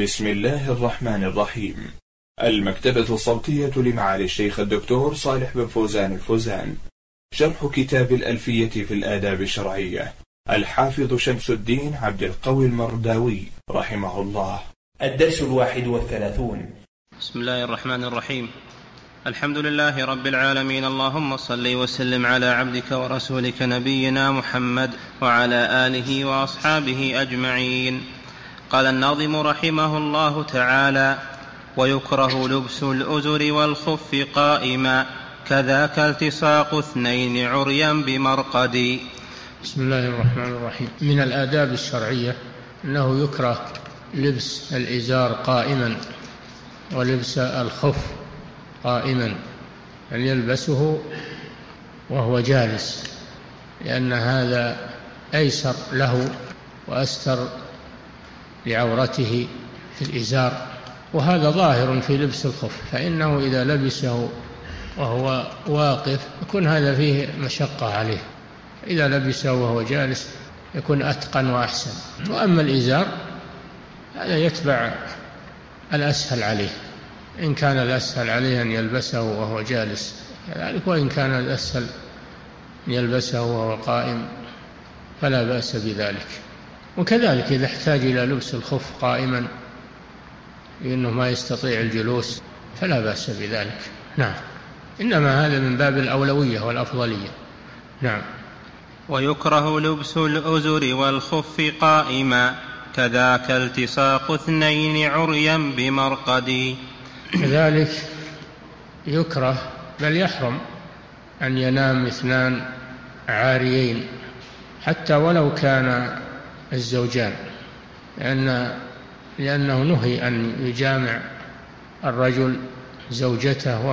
بسم الله الرحمن الرحيم. المكتبة الصوتية لمعالي الشيخ الدكتور صالح بن فوزان الفوزان. شرح كتاب الألفية في الآداب الشرعية، الحافظ شمس الدين عبد القوي المرداوي رحمه الله. الدرس 31. بسم الله الرحمن الرحيم. الحمد لله رب العالمين، اللهم صل وسلم على عبدك ورسولك نبينا محمد وعلى آله وأصحابه أجمعين. قال الناظم رحمه الله تعالى: ويكره لبس الأزر والخف قائما، كذاك التصاق اثنين عريا بمرقد. بسم الله الرحمن الرحيم. من الآداب الشرعية أنه يكره لبس الإزار قائما ولبس الخف قائما، أن يلبسه وهو جالس، لأن هذا أيسر له وأستر لعورته في الإزار، وهذا ظاهر في لبس الخف، فإنه إذا لبسه وهو واقف يكون هذا فيه مشقة عليه، إذا لبسه وهو جالس يكون أتقن وأحسن. وأما الإزار هذا يتبع الأسهل عليه، إن كان الأسهل عليه أن يلبسه وهو جالس كذلك، وإن كان الأسهل أن يلبسه وهو قائم فلا بأس بذلك. وكذلك إذا احتاج إلى لبس الخف قائما لأنه ما يستطيع الجلوس فلا بأس بذلك. نعم، إنما هذا من باب الأولوية والأفضلية. نعم. ويكره لبس الأزر والخف قائما، كذاك التصاق اثنين عريا بمرقد. كذلك يكره بل يحرم أن ينام اثنان عاريين حتى ولو كان الزوجان، لأنه نهي أن يجامع الرجل زوجته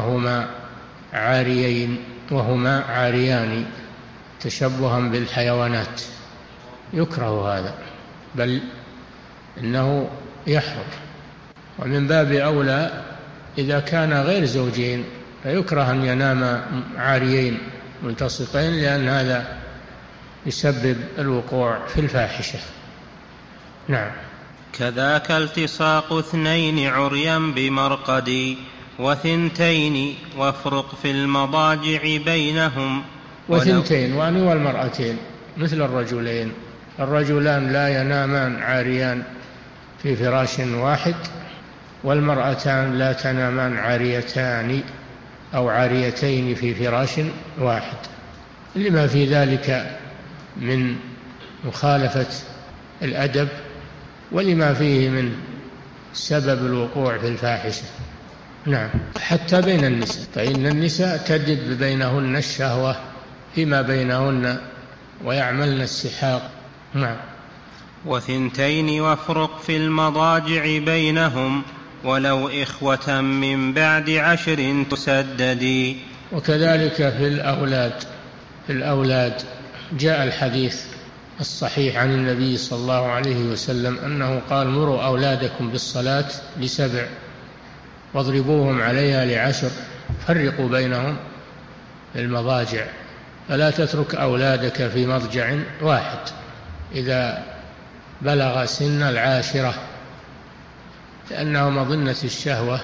وهما عاريان تشبها بالحيوانات، يكره هذا، بل إنه يحرم. ومن باب أولى إذا كان غير زوجين فيكره أن ينام عاريين ملتصقين، لأن هذا يسبب الوقوع في الفاحشة. نعم. كذاك التصاق اثنين عريا بمرقد، وثنتين وافرق في المضاجع بينهم. وثنتين وأني والمرأتين مثل الرجلين، الرجلان لا ينامان عاريان في فراش واحد، والمرأتان لا تنامان عاريتان أو عاريتين في فراش واحد، لما في ذلك من مخالفة الأدب ولما فيه من سبب الوقوع في الفاحشة. نعم. حتى بين النساء، فإن النساء تجد بينهن الشهوة فيما بينهن ويعملن السحاق. نعم. وثنتين وافرق في المضاجع بينهم، ولو إخوة من بعد 10 تسددي. وكذلك في الأولاد جاء الحديث الصحيح عن النبي صلى الله عليه وسلم أنه قال: مروا أولادكم بالصلاة ل7 واضربوهم عليها ل10، فرقوا بينهم في المضاجع، فلا تترك أولادك في مضجع واحد إذا بلغ سن 10، لأنه مظنة الشهوة،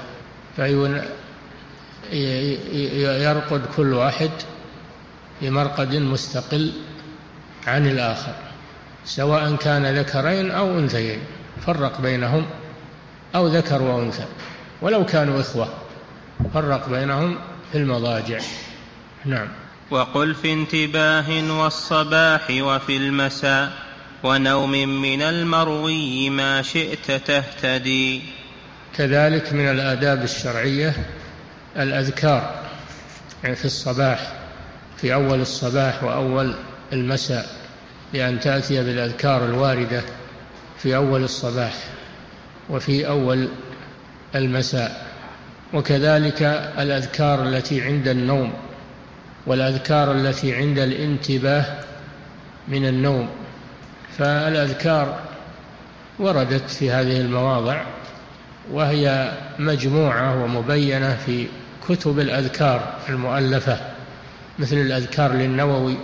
فيرقد كل واحد في مرقد مستقل عن الآخر، سواء كان ذكرين أو أنثيين، فرق بينهم، أو ذكر وأنثى، ولو كانوا إخوة فرق بينهم في المضاجع. نعم. وقل في انتباه والصباح وفي المساء، ونوم من المروي ما شئت تهتدي. كذلك من الآداب الشرعية الأذكار في الصباح، في أول الصباح وأول المساء، لأن تأتي بالأذكار الواردة في أول الصباح وفي أول المساء. وكذلك الأذكار التي عند النوم، والأذكار التي عند الانتباه من النوم، فالأذكار وردت في هذه المواضع، وهي مجموعة ومبينة في كتب الأذكار المؤلفة، مثل الأذكار للنووي،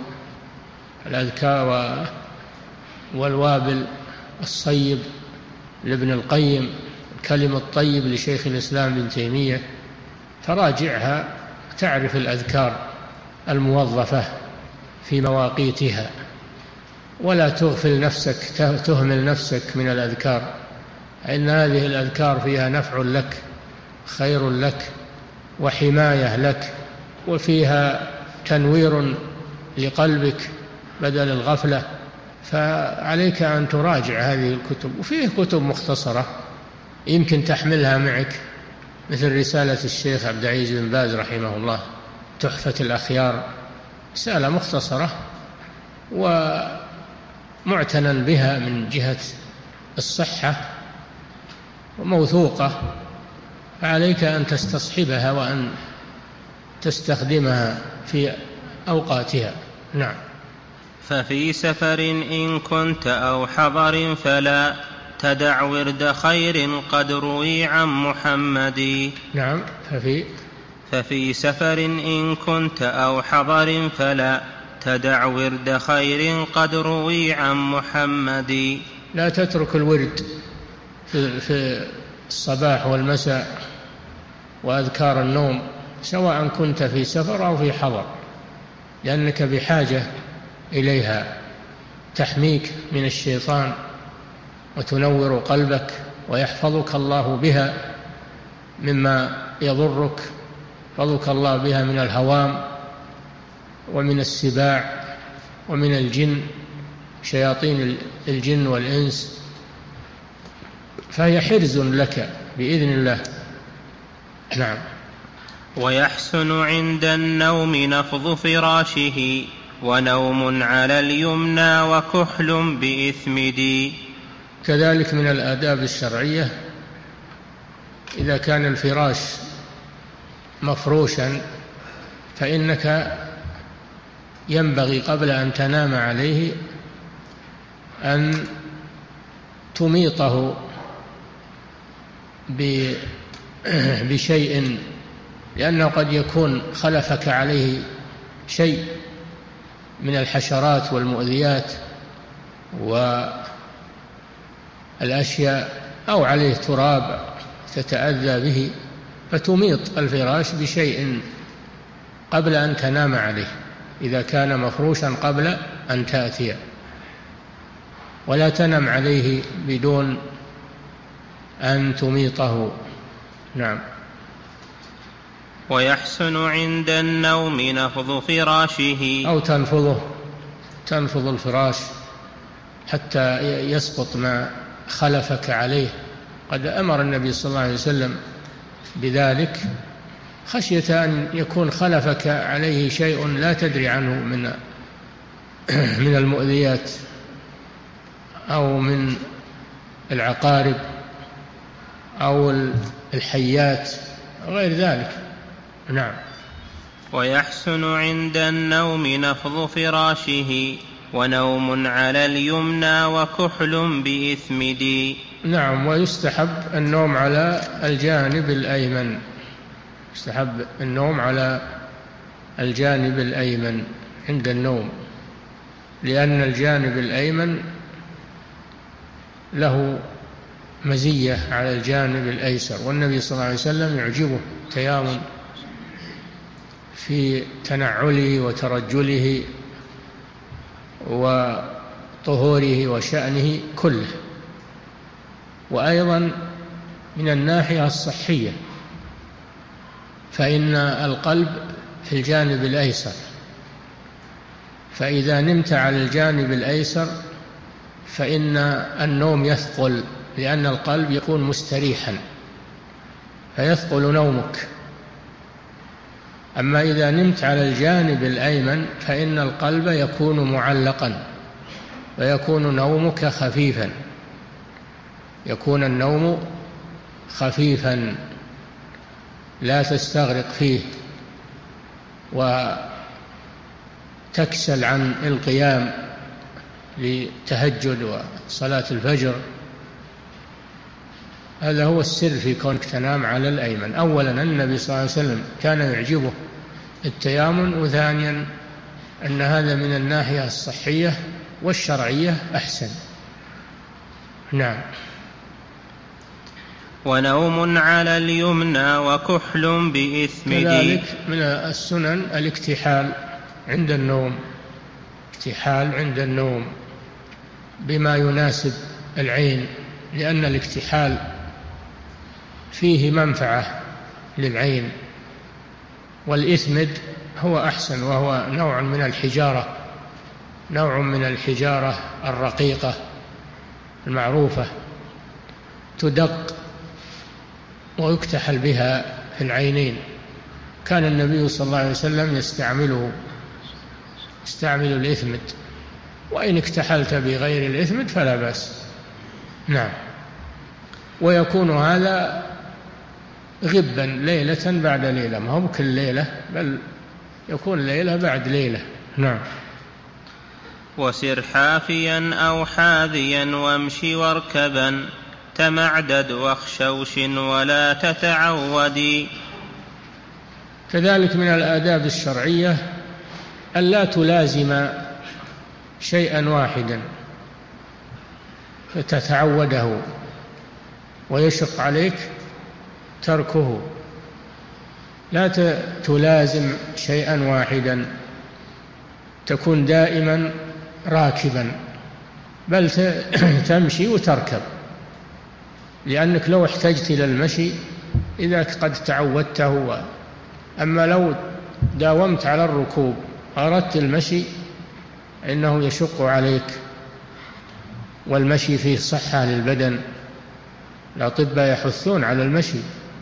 الأذكار والوابل الصيب لابن القيم، الكلم الطيب لشيخ الإسلام ابن تيمية، تراجعها تعرف الأذكار الموظفة في مواقيتها، ولا تغفل نفسك تهمل نفسك من الأذكار، إن هذه الأذكار فيها نفع لك، خير لك، وحماية لك، وفيها تنوير لقلبك بدل الغفلة. فعليك أن تراجع هذه الكتب، وفيه كتب مختصرة يمكن تحملها معك، مثل رسالة الشيخ عبد العزيز بن باز رحمه الله، تحفة الأخيار، رسالة مختصرة ومعتنى بها من جهة الصحة وموثوقة، فعليك أن تستصحبها وأن تستخدمها في أوقاتها. نعم. ففي سفر إن كنت أو حضر فلا تدع ورد خير قد روي عن محمد. نعم. ففي سفر إن كنت أو حضر فلا تدع ورد خير قد روي عن محمد. لا تترك الورد في الصباح والمساء وأذكار النوم، سواء كنت في سفر أو في حضر، لأنك بحاجة إليها، تحميك من الشيطان وتنور قلبك، ويحفظك الله بها مما يضرك، يحفظك الله بها من الهوام ومن السباع ومن الجن، شياطين الجن والإنس، فهي حرز لك بإذن الله. نعم. ويحسن عند النوم نفض فراشه ونوم على اليمنى وكحل بإثمد. كذلك من الآداب الشرعية إذا كان الفراش مفروشا فإنك ينبغي قبل أن تنام عليه أن تميطه بشيء، لأنه قد يكون خلفك عليه شيء من الحشرات والمؤذيات والأشياء، أو عليه تراب تتأذى به، فتميط الفراش بشيء قبل أن تنام عليه إذا كان مفروشا قبل أن تأتي، ولا تنم عليه بدون أن تميطه. نعم. ويحسن عند النوم نفض فراشه، أو تنفض الفراش حتى يسقط ما خلفك عليه. قد أمر النبي صلى الله عليه وسلم بذلك خشية أن يكون خلفك عليه شيء لا تدري عنه من المؤذيات أو من العقارب أو الحيات غير ذلك. نعم. ويحسن عند النوم نفض فراشه ونوم على اليمنى وكحل بإثمد. نعم. ويستحب النوم على الجانب الأيمن، يستحب النوم على الجانب الأيمن عند النوم، لأن الجانب الأيمن له مزية على الجانب الأيسر، والنبي صلى الله عليه وسلم يعجبه تيامن في تنعله وترجله وطهوره وشأنه كله. وأيضا من الناحية الصحية، فإن القلب في الجانب الأيسر، فإذا نمت على الجانب الأيسر فإن النوم يثقل، لأن القلب يكون مستريحا فيثقل نومك. أما إذا نمت على الجانب الأيمن فإن القلب يكون معلقا ويكون نومك خفيفا، يكون النوم خفيفا لا تستغرق فيه وتكسل عن القيام لتهجد وصلاة الفجر. هذا هو السر في كونك تنام على الأيمن. أولا النبي صلى الله عليه وسلم كان يعجبه التيامن، وثانيا أن هذا من الناحية الصحية والشرعية أحسن. نعم. ونوم على اليمنى وكحل بإثمد. كذلك من السنن الاكتحال عند النوم، اكتحال عند النوم بما يناسب العين، لأن الاكتحال فيه منفعة للعين. والإثمد هو أحسن، وهو نوع من الحجارة، نوع من الحجارة الرقيقة المعروفة، تدق ويكتحل بها في العينين. كان النبي صلى الله عليه وسلم يستعمل الإثمد، وإن اكتحلت بغير الإثمد فلا بأس. نعم. ويكون هذا غبا ليلة بعد ليلة، ما هو كل ليلة، بل يكون ليلة بعد ليلة. نعم. وسر حافيا أو حاذيا وامش واركبا، تمعدد واخشوش ولا تتعودي. كذلك من الآداب الشرعية ألا تلازم شيئا واحدا فتتعوده ويشق عليك تركه. لا تلازم شيئا واحدا، تكون دائما راكبا، بل تمشي وتركب، لأنك لو احتجت إلى المشي إذا قد تعودته. أما لو داومت على الركوب أردت المشي إنه يشق عليك، والمشي فيه صحة للبدن، الأطباء يحثون على المشي.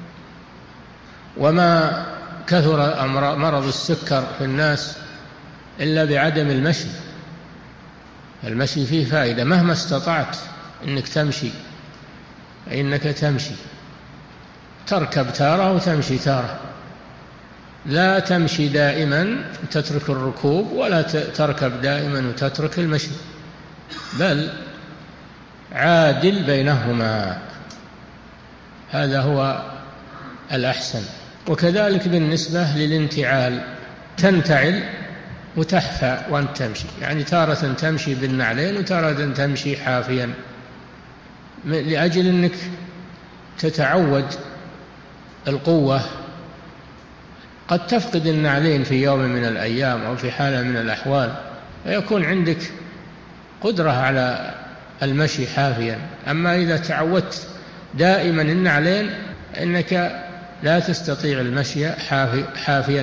وما كثر مرض السكر في الناس إلا بعدم المشي. المشي فيه فائدة مهما استطعت إنك تمشي، إنك تمشي، تركب تارة وتمشي تارة، لا تمشي دائما تترك الركوب، ولا تركب دائما وتترك المشي، بل عادل بينهما، هذا هو الأحسن. وكذلك بالنسبة للانتعال، تنتعل وتحفى وأنت تمشي، يعني تارة تمشي بالنعلين وتارة تمشي حافيا، لأجل أنك تتعود القوة. قد تفقد النعلين في يوم من الأيام أو في حالة من الأحوال، فيكون عندك قدرة على المشي حافيا. أما إذا تعودت دائما النعلين إنك لا تستطيع المشي حافيا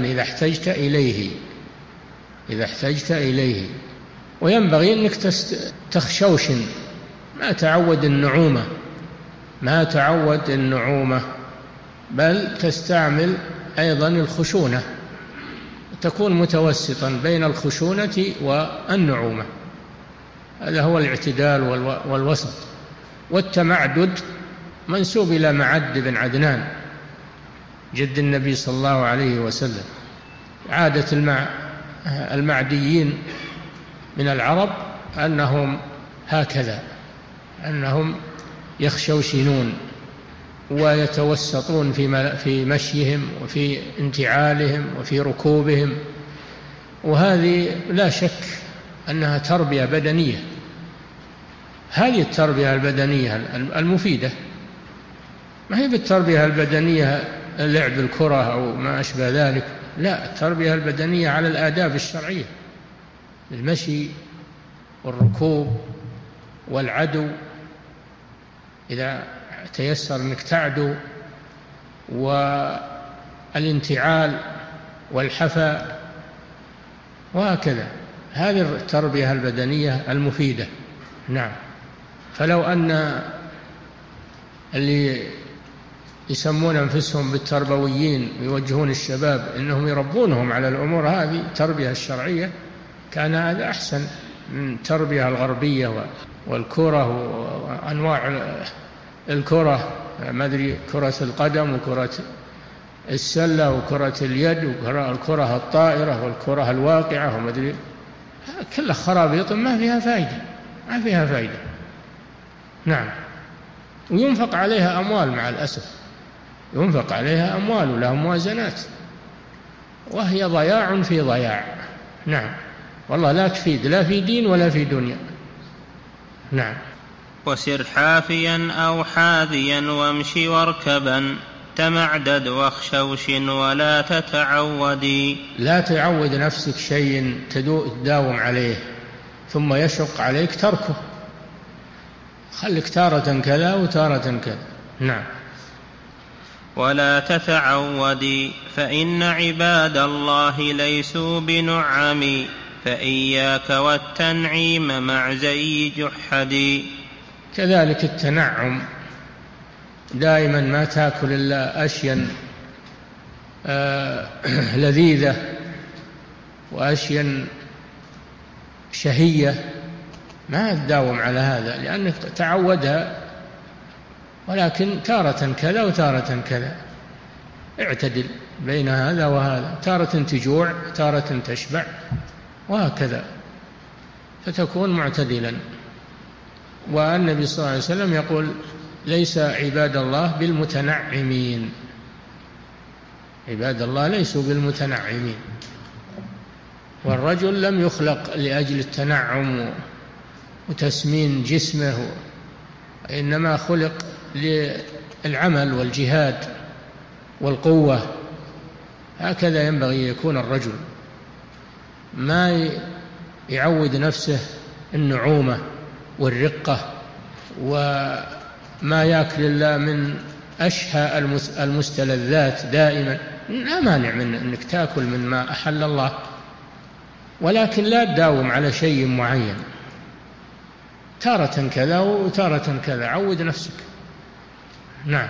إذا احتجت إليه. وينبغي أنك تخشوشن، ما تعود النعومة، بل تستعمل أيضا الخشونة، تكون متوسطا بين الخشونة والنعومة، هذا هو الاعتدال والوسط. والتمعدد منسوب إلى معد بن عدنان جد النبي صلى الله عليه وسلم. عادة المعديين من العرب أنهم هكذا، أنهم يخشوشنون ويتوسطون في مشيهم وفي انتعالهم وفي ركوبهم، وهذه لا شك أنها تربية بدنية. هذه التربية البدنية المفيدة، ما هي بالتربية البدنية لعب الكرة أو ما أشبه ذلك، لا، التربية البدنية على الآداب الشرعية، المشي والركوب والعدو، إذا تيسر أنك تعدو، والانتعال والحفا، وهكذا. هذه التربية البدنية المفيدة. نعم. فلو أن اللي يسمون أنفسهم بالتربويين يوجهون الشباب إنهم يربونهم على الأمور هذه التربية الشرعية، كان هذا أحسن من التربية الغربية والكرة وأنواع الكرة، ما أدري، كرة القدم وكرة السلة وكرة اليد والكرة الطائرة والكرة الواقعة وما أدري، كلها خرابيط ما فيها فائدة. نعم. وينفق عليها أموال، مع الأسف ينفق عليها أموال ولها موازنات، وهي ضياع في ضياع. نعم. والله لا تفيد لا في دين ولا في دنيا. نعم. وسر حافيا أو حاذيا وامش واركبا تمعدد واخشوش ولا تتعودي. لا تعود نفسك شيء تداوم عليه ثم يشق عليك تركه، خلك تارة كذا وتارة كذا. نعم. ولا تتعودي فإن عباد الله ليسوا بنعم فإياك والتنعيم مع زي جحدي. كذلك التنعم، دائما ما تأكل إلا أشياء لذيذة وأشياء شهية، ما تداوم على هذا لأنك تعودها، ولكن تارة كذا وتارة كذا، اعتدل بين هذا وهذا، تارة تجوع تارة تشبع وهكذا، فتكون معتدلا. والنبي صلى الله عليه وسلم يقول ليس عباد الله بالمتنعمين، عباد الله ليسوا بالمتنعمين. والرجل لم يخلق لأجل التنعم وتسمين جسمه، إنما خلق للعمل والجهاد والقوة. هكذا ينبغي يكون الرجل، ما يعود نفسه النعومة والرقة وما يأكل إلا من أشهى المستلذات دائما. لا مانع من أنك تأكل من ما أحل الله، ولكن لا تداوم على شيء معين، تارة كذا وتارة كذا، عود نفسك. نعم.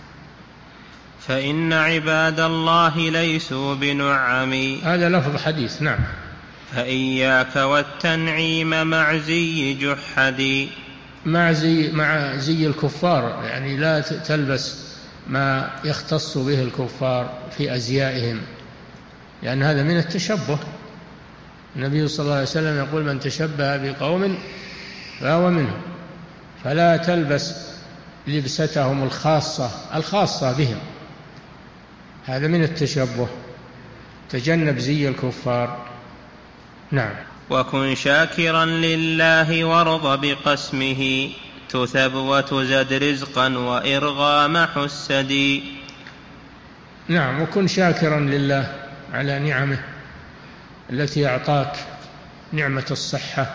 فإن عباد الله ليسوا بنعم، هذا لفظ حديث. نعم. فإياك والتنعيم مع زي جحدي، مع زي الكفار، يعني لا تلبس ما يختص به الكفار في أزيائهم، لأن هذا من التشبه. النبي صلى الله عليه وسلم يقول من تشبه بقوم فهو منهم، فلا تلبس لبستهم الخاصة بهم، هذا من التشبه، تجنب زي الكفار. نعم. وكن شاكرا لله وارض بقسمه تثب وتزد رزقا وإرغام حسدي. نعم. وكن شاكرا لله على نعمه التي أعطاك، نعمة الصحة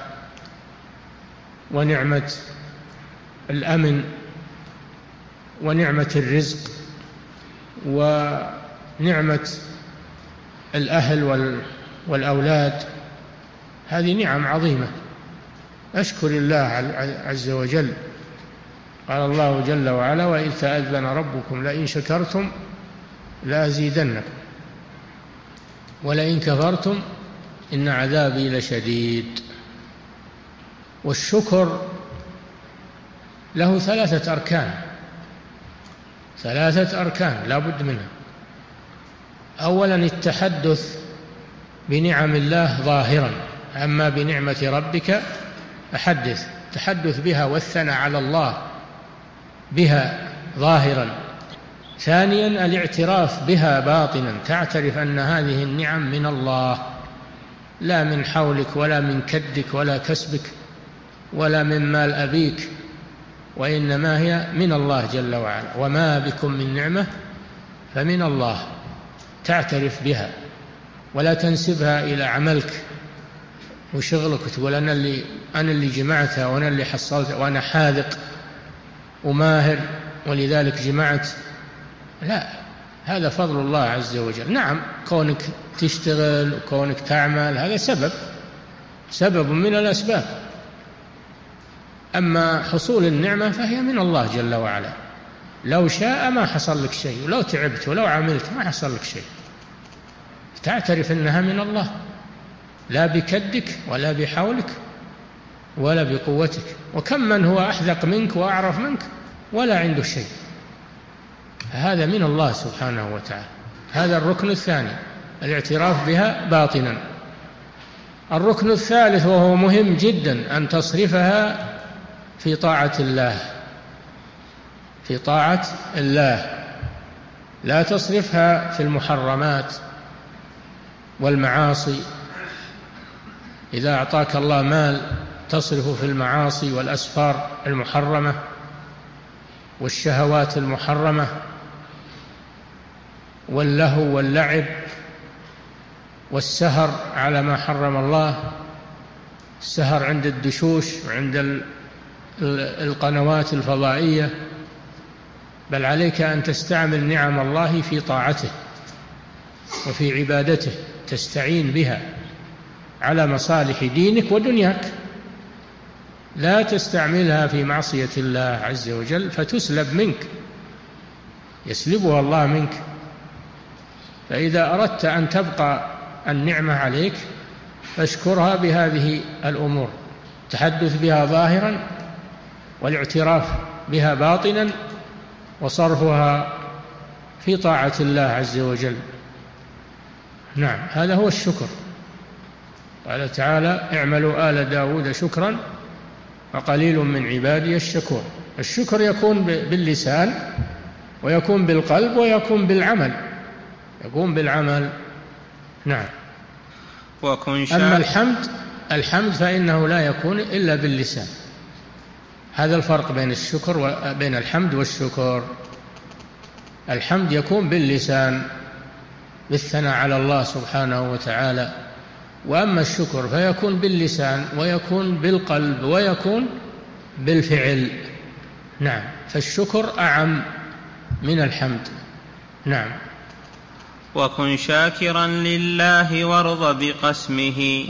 ونعمة الأمن ونعمة الرزق ونعمة الأهل والأولاد، هذه نعم عظيمة. أشكر الله عز وجل. قال الله جل وعلا وإذ تأذن ربكم لئن شكرتم لأزيدنكم ولئن كفرتم إن عذابي لشديد. والشكر له ثلاثة أركان لا بد منها. أولا التحدث بنعم الله ظاهرا، أما بنعمة ربك فحدث، تحدث بها والثناء على الله بها ظاهرا. ثانيا الاعتراف بها باطنا، تعترف أن هذه النعم من الله، لا من حولك ولا من كدك ولا كسبك ولا من مال أبيك، وإنما هي من الله جل وعلا. وما بكم من نعمة فمن الله، تعترف بها ولا تنسبها إلى عملك وشغلك وتقول أنا اللي جمعتها وأنا اللي حصلتها وأنا حاذق وماهر ولذلك جمعت. لا، هذا فضل الله عز وجل. نعم، كونك تشتغل وكونك تعمل هذا سبب من الأسباب، أما حصول النعمة فهي من الله جل وعلا. لو شاء ما حصل لك شيء، ولو تعبت ولو عملت ما حصل لك شيء. تعترف أنها من الله، لا بكدك ولا بحولك ولا بقوتك. وكم من هو أحذق منك وأعرف منك ولا عنده شيء، هذا من الله سبحانه وتعالى. هذا الركن الثاني، الاعتراف بها باطنا. الركن الثالث وهو مهم جدا، أن تصرفها في طاعة الله، في طاعة الله، لا تصرفها في المحرمات والمعاصي. إذا أعطاك الله مال تصرف في المعاصي والأسفار المحرمة والشهوات المحرمة واللهو واللعب والسهر على ما حرم الله، السهر عند الدشوش وعند القنوات الفضائية، بل عليك أن تستعمل نعم الله في طاعته وفي عبادته، تستعين بها على مصالح دينك ودنياك، لا تستعملها في معصية الله عز وجل فتسلب منك، يسلبها الله منك. فإذا أردت أن تبقى النعمة عليك فاشكرها بهذه الأمور، التحدث بها ظاهرا والاعتراف بها باطنا وصرفها في طاعة الله عز وجل. نعم، هذا هو الشكر. قال تعالى: اعملوا آل داود شكرا وقليل من عبادي الشكور. الشكر يكون باللسان ويكون بالقلب ويكون بالعمل، يكون بالعمل. نعم. أما الحمد فإنه لا يكون إلا باللسان. هذا الفرق بين الشكر وبين الحمد والشكر. الحمد يكون باللسان بالثناء على الله سبحانه وتعالى، وأما الشكر فيكون باللسان ويكون بالقلب ويكون بالفعل. نعم، فالشكر أعم من الحمد. نعم. وكن شاكرا لله وارض بقسمه.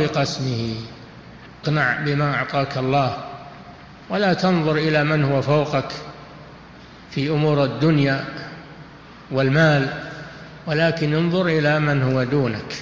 اقنع بما أعطاك الله، ولا تنظر إلى من هو فوقك في أمور الدنيا والمال، ولكن انظر إلى من هو دونك.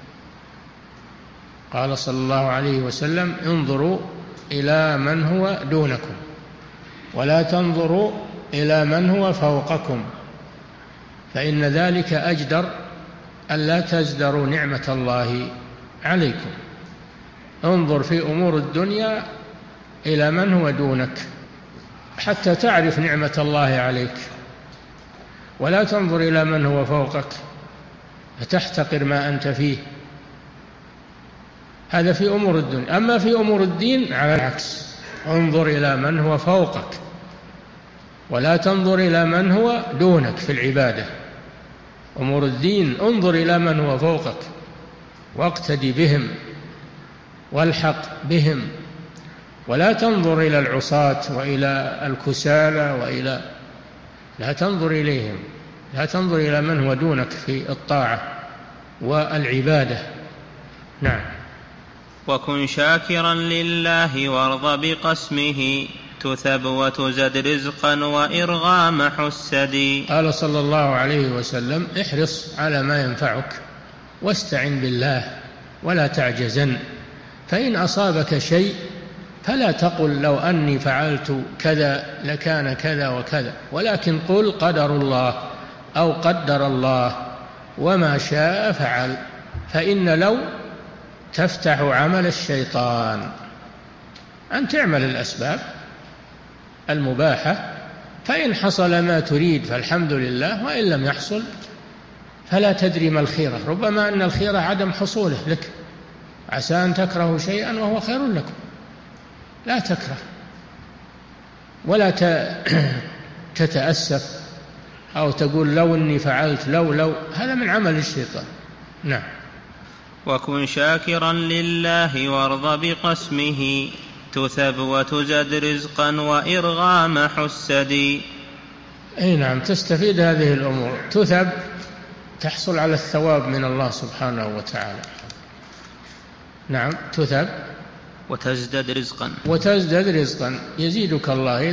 قال صلى الله عليه وسلم: انظروا إلى من هو دونكم ولا تنظروا إلى من هو فوقكم، فإن ذلك أجدر ألا تزدروا نعمة الله عليكم. انظر في أمور الدنيا إلى من هو دونك حتى تعرف نعمة الله عليك، ولا تنظر إلى من هو فوقك فتحتقر ما أنت فيه. هذا في أمور الدنيا. أما في أمور الدين على العكس، انظر إلى من هو فوقك ولا تنظر إلى من هو دونك في العبادة. أمور الدين انظر إلى من هو فوقك واقتدي بهم والحق بهم، ولا تنظر إلى العصاة وإلى الكسالى لا تنظر إليهم، لا تنظر إلى من هو دونك في الطاعة والعبادة. نعم. وكن شاكرا لله وارض بقسمه، تثب وتزد رزقا وإرغام حسدي. قال صلى الله عليه وسلم: احرص على ما ينفعك واستعن بالله ولا تعجزن، فإن أصابك شيء فلا تقل لو أني فعلت كذا لكان كذا وكذا، ولكن قل قدر الله أو قدر الله وما شاء فعل، فإن لو تفتح عمل الشيطان. أن تعمل الأسباب المباحة، فإن حصل ما تريد فالحمد لله، وإن لم يحصل فلا تدري ما الخيرة، ربما أن الخيرة عدم حصوله لك، عسى أن تكرهوا شيئا وهو خير لكم. لا تكره ولا تتأسف أو تقول لو أني فعلت لو هذا من عمل الشيطان. نعم. وكن شاكرا لله وارض بقسمه، تثب وتزد رزقا وإرغام حسدي. أي نعم، تستفيد هذه الأمور، تثب تحصل على الثواب من الله سبحانه وتعالى. نعم، تثب وتزدد رزقا يزيدك الله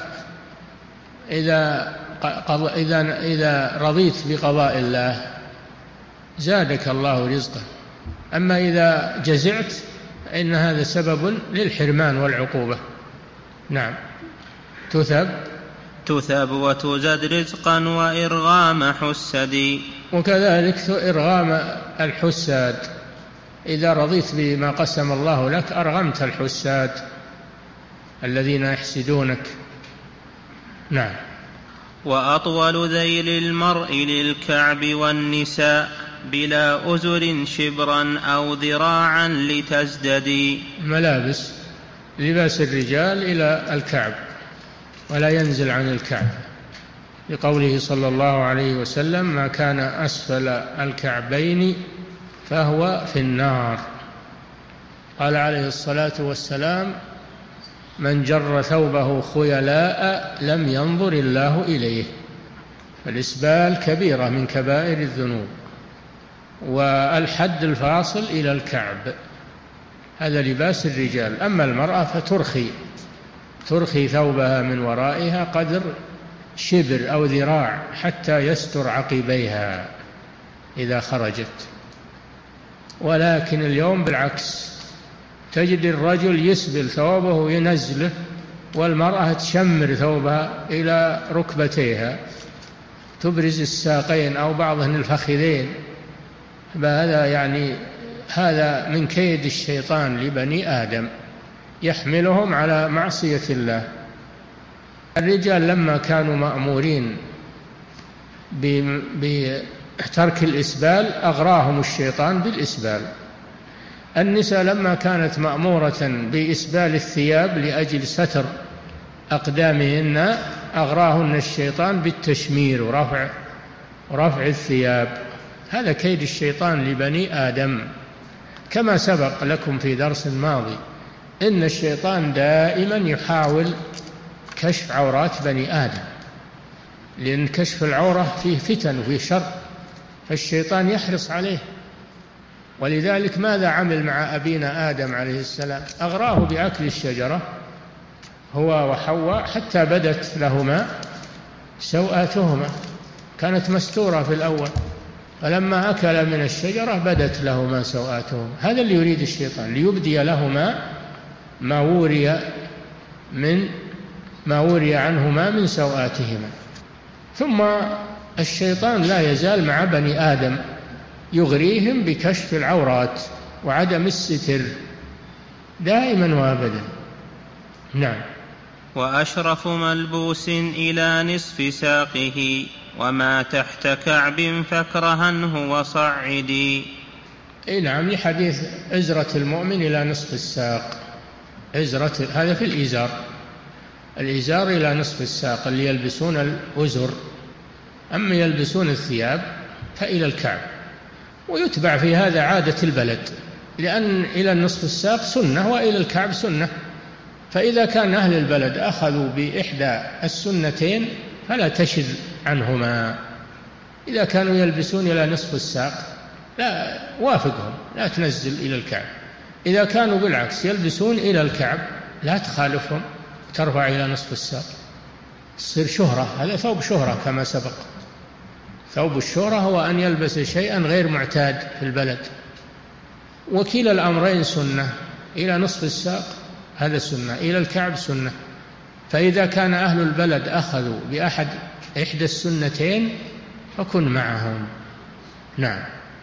إذا رضيت بقضاء الله زادك الله رزقا. أما إذا جزعت فإن هذا سبب للحرمان والعقوبة. نعم. تثب وتزد رزقا وإرغام حسدي. وكذلك إرغام الحساد، إذا رضيت بما قسم الله لك أرغمت الحساد الذين يحسدونك. نعم. وأطول ذيل المرء للكعب والنساء، بلا أزر شبرا أو ذراعا لتزددي. ملابس لباس الرجال إلى الكعب ولا ينزل عن الكعب، لقوله صلى الله عليه وسلم: ما كان أسفل الكعبين فهو في النار. قال عليه الصلاة والسلام: من جر ثوبه خيلاء لم ينظر الله إليه. الإسبال كبيرة من كبائر الذنوب، والحد الفاصل إلى الكعب، هذا لباس الرجال. أما المرأة فترخي ثوبها من ورائها قدر شبر أو ذراع حتى يستر عقبيها إذا خرجت. ولكن اليوم بالعكس، تجد الرجل يسبل ثوبه وينزله، والمرأة تشمر ثوبها إلى ركبتيها، تبرز الساقين أو بعضهن الفخذين. هذا من كيد الشيطان لبني آدم، يحملهم على معصية الله. الرجال لما كانوا مأمورين بترك الإسبال أغراهم الشيطان بالإسبال. النساء لما كانت مأمورة بإسبال الثياب لأجل ستر أقدامهن أغراهن الشيطان بالتشمير ورفع الثياب. هذا كيد الشيطان لبني آدم، كما سبق لكم في درس ماضي إن الشيطان دائما يحاول كشف عورات بني آدم، لأن كشف العورة فيه فتن وفيه شر، فالشيطان يحرص عليه. ولذلك ماذا عمل مع أبينا آدم عليه السلام؟ أغراه بأكل الشجرة هو وحواء حتى بدت لهما سوآتهما، كانت مستورة في الأول، فلما أكل من الشجرة بدت لهما سوآتهما. هذا اللي يريد الشيطان، ليبدي لهما ما وري عنهما من سوآتهما. ثم الشيطان لا يزال مع بني آدم يغريهم بكشف العورات وعدم الستر دائما وابدا. نعم. وأشرف ملبوس إلى نصف ساقه وما تحت كعب فاكرهنه وصعدي. نعم، لحديث إزرة المؤمن إلى نصف الساق. إزرة هذا في الإزار إلى نصف الساق اللي يلبسون الأزر، أما يلبسون الثياب فإلى الكعب. ويتبع في هذا عادة البلد، لأن إلى النصف الساق سنة وإلى الكعب سنة، فإذا كان أهل البلد أخذوا بإحدى السنتين فلا تشذ عنهما. إذا كانوا يلبسون إلى نصف الساق لا وافقهم، لا تنزل إلى الكعب. إذا كانوا بالعكس يلبسون إلى الكعب لا تخالفهم، ترفع إلى نصف الساق، تصير شهرة. هذا ثوب شهرة كما سبق. ثوب الشهرة هو أن يلبس شيئا غير معتاد في البلد. وكلا الأمرين سنة، إلى نصف الساق هذا سنة، إلى الكعب سنة. فإذا كان أهل البلد أخذوا إحدى السنتين فكن معهم. نعم.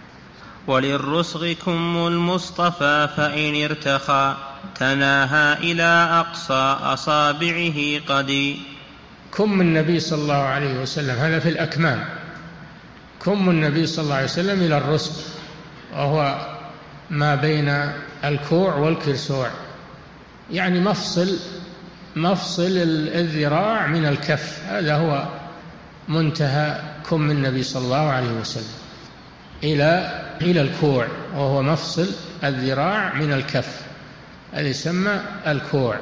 وللرسغ كم المصطفى فإن ارتخى تناهى إلى أقصى أصابعه قدي. كم النبي صلى الله عليه وسلم هذا في الأكمام، كم النبي صلى الله عليه وسلم إلى الرسغ، وهو ما بين الكوع والكرسوع، يعني مفصل الذراع من الكف. هذا هو منتهى كم النبي صلى الله عليه وسلم إلى الكوع، وهو مفصل الذراع من الكف، هذا يسمى الكوع.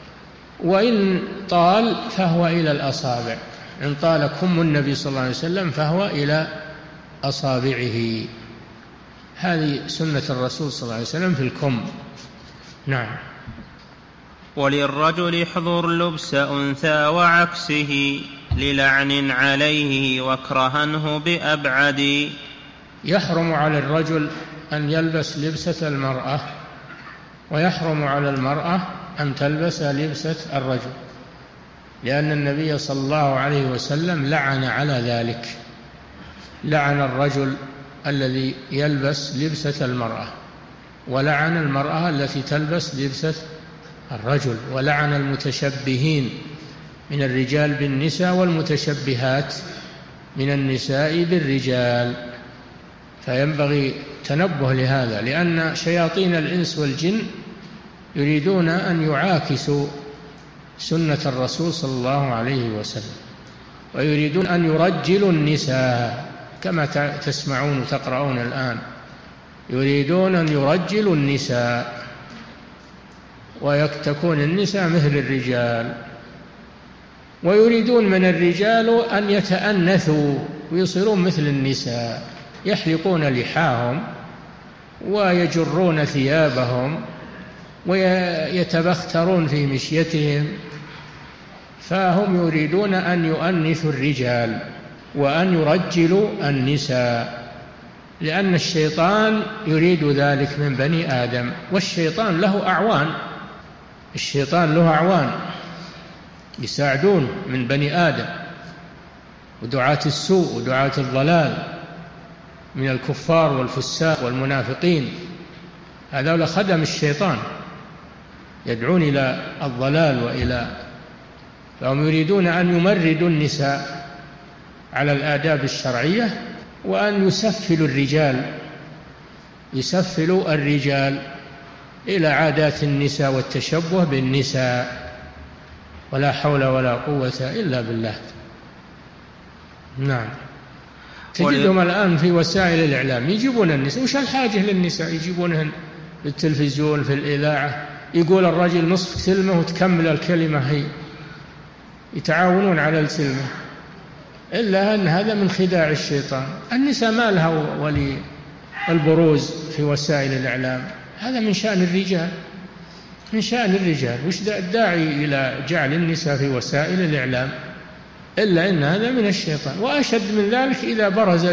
وإن طال فهو إلى الأصابع، إن طال كم النبي صلى الله عليه وسلم فهو إلى أصابعه. هذه سنة الرسول صلى الله عليه وسلم في الكم. نعم. وللرجل احذر لبس أنثى وعكسه للعن عليه واكرهنه بأبعد. يحرم على الرجل أن يلبس لبسة المرأة، ويحرم على المرأة أن تلبس لبسة الرجل، لأن النبي صلى الله عليه وسلم لعن على ذلك، لعن الرجل الذي يلبس لبسة المرأة، ولعن المرأة التي تلبس لبسة الرجل، ولعن المتشبهين من الرجال بالنساء والمتشبهات من النساء بالرجال. فينبغي تنبه لهذا، لأن شياطين الإنس والجن يريدون أن يعاكسوا سنة الرسول صلى الله عليه وسلم، ويريدون أن يرجلوا النساء كما تسمعون وتقرؤون الآن، يريدون أن يرجلوا النساء ويكتكون النساء مثل الرجال، ويريدون من الرجال أن يتأنثوا ويصيرون مثل النساء، يحلقون لحاهم ويجرون ثيابهم ويتبخترون في مشيتهم، فهم يريدون أن يؤنثوا الرجال وأن يرجلوا النساء، لأن الشيطان يريد ذلك من بني آدم، والشيطان له أعوان، الشيطان له أعوان يساعدون من بني آدم، ودعاة السوء ودعاة الضلال من الكفار والفساق والمنافقين، هذول خدم الشيطان يدعون إلى الضلال فهم يريدون أن يمردوا النساء على الآداب الشرعية، وأن يسفلوا الرجال إلى عادات النساء والتشبه بالنساء، ولا حول ولا قوة إلا بالله. نعم. تجدهم الآن في وسائل الإعلام يجيبون النساء، وش الحاجة للنساء؟ يجيبونهن في التلفزيون في الإذاعة، يقول الرجل نصف كلمة وتكمل الكلمة هي، يتعاونون على الكلمة، إلا أن هذا من خداع الشيطان. النساء ما لها ولي البروز في وسائل الإعلام، هذا من شأن الرجال، من شأن الرجال. وش الداعي إلى جعل النساء في وسائل الإعلام؟ إلا أن هذا من الشيطان. وأشد من ذلك إذا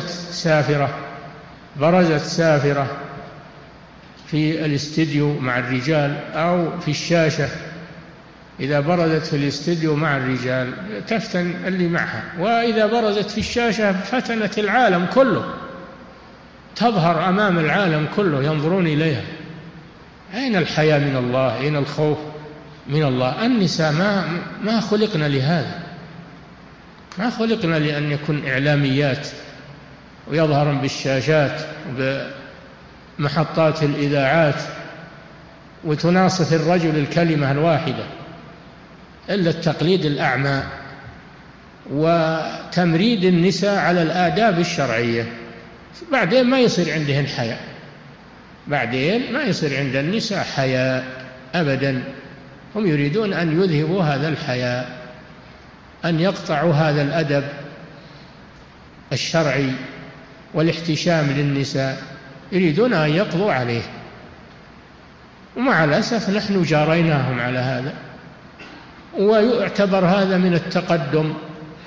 برزت سافرة في الاستديو مع الرجال أو في الشاشة، إذا برزت في الاستديو مع الرجال تفتن اللي معها، وإذا برزت في الشاشة فتنت العالم كله، تظهر أمام العالم كله ينظرون إليها. أين الحياء من الله؟ أين الخوف من الله؟ النساء ما خلقنا لهذا، ما خلقنا لأن يكون إعلاميات ويظهرن بالشاشات وبمحطات الإذاعات وتناصف الرجل الكلمة الواحدة، إلا التقليد الأعمى وتمريد النساء على الآداب الشرعية. بعدين ما يصير عندهن حياء، بعدين ما يصير عند النساء حياء أبدا. هم يريدون أن يذهبوا هذا الحياء، أن يقطعوا هذا الأدب الشرعي والاحتشام للنساء، يريدون أن يقضوا عليه. ومع الأسف نحن جاريناهم على هذا، ويعتبر هذا من التقدم،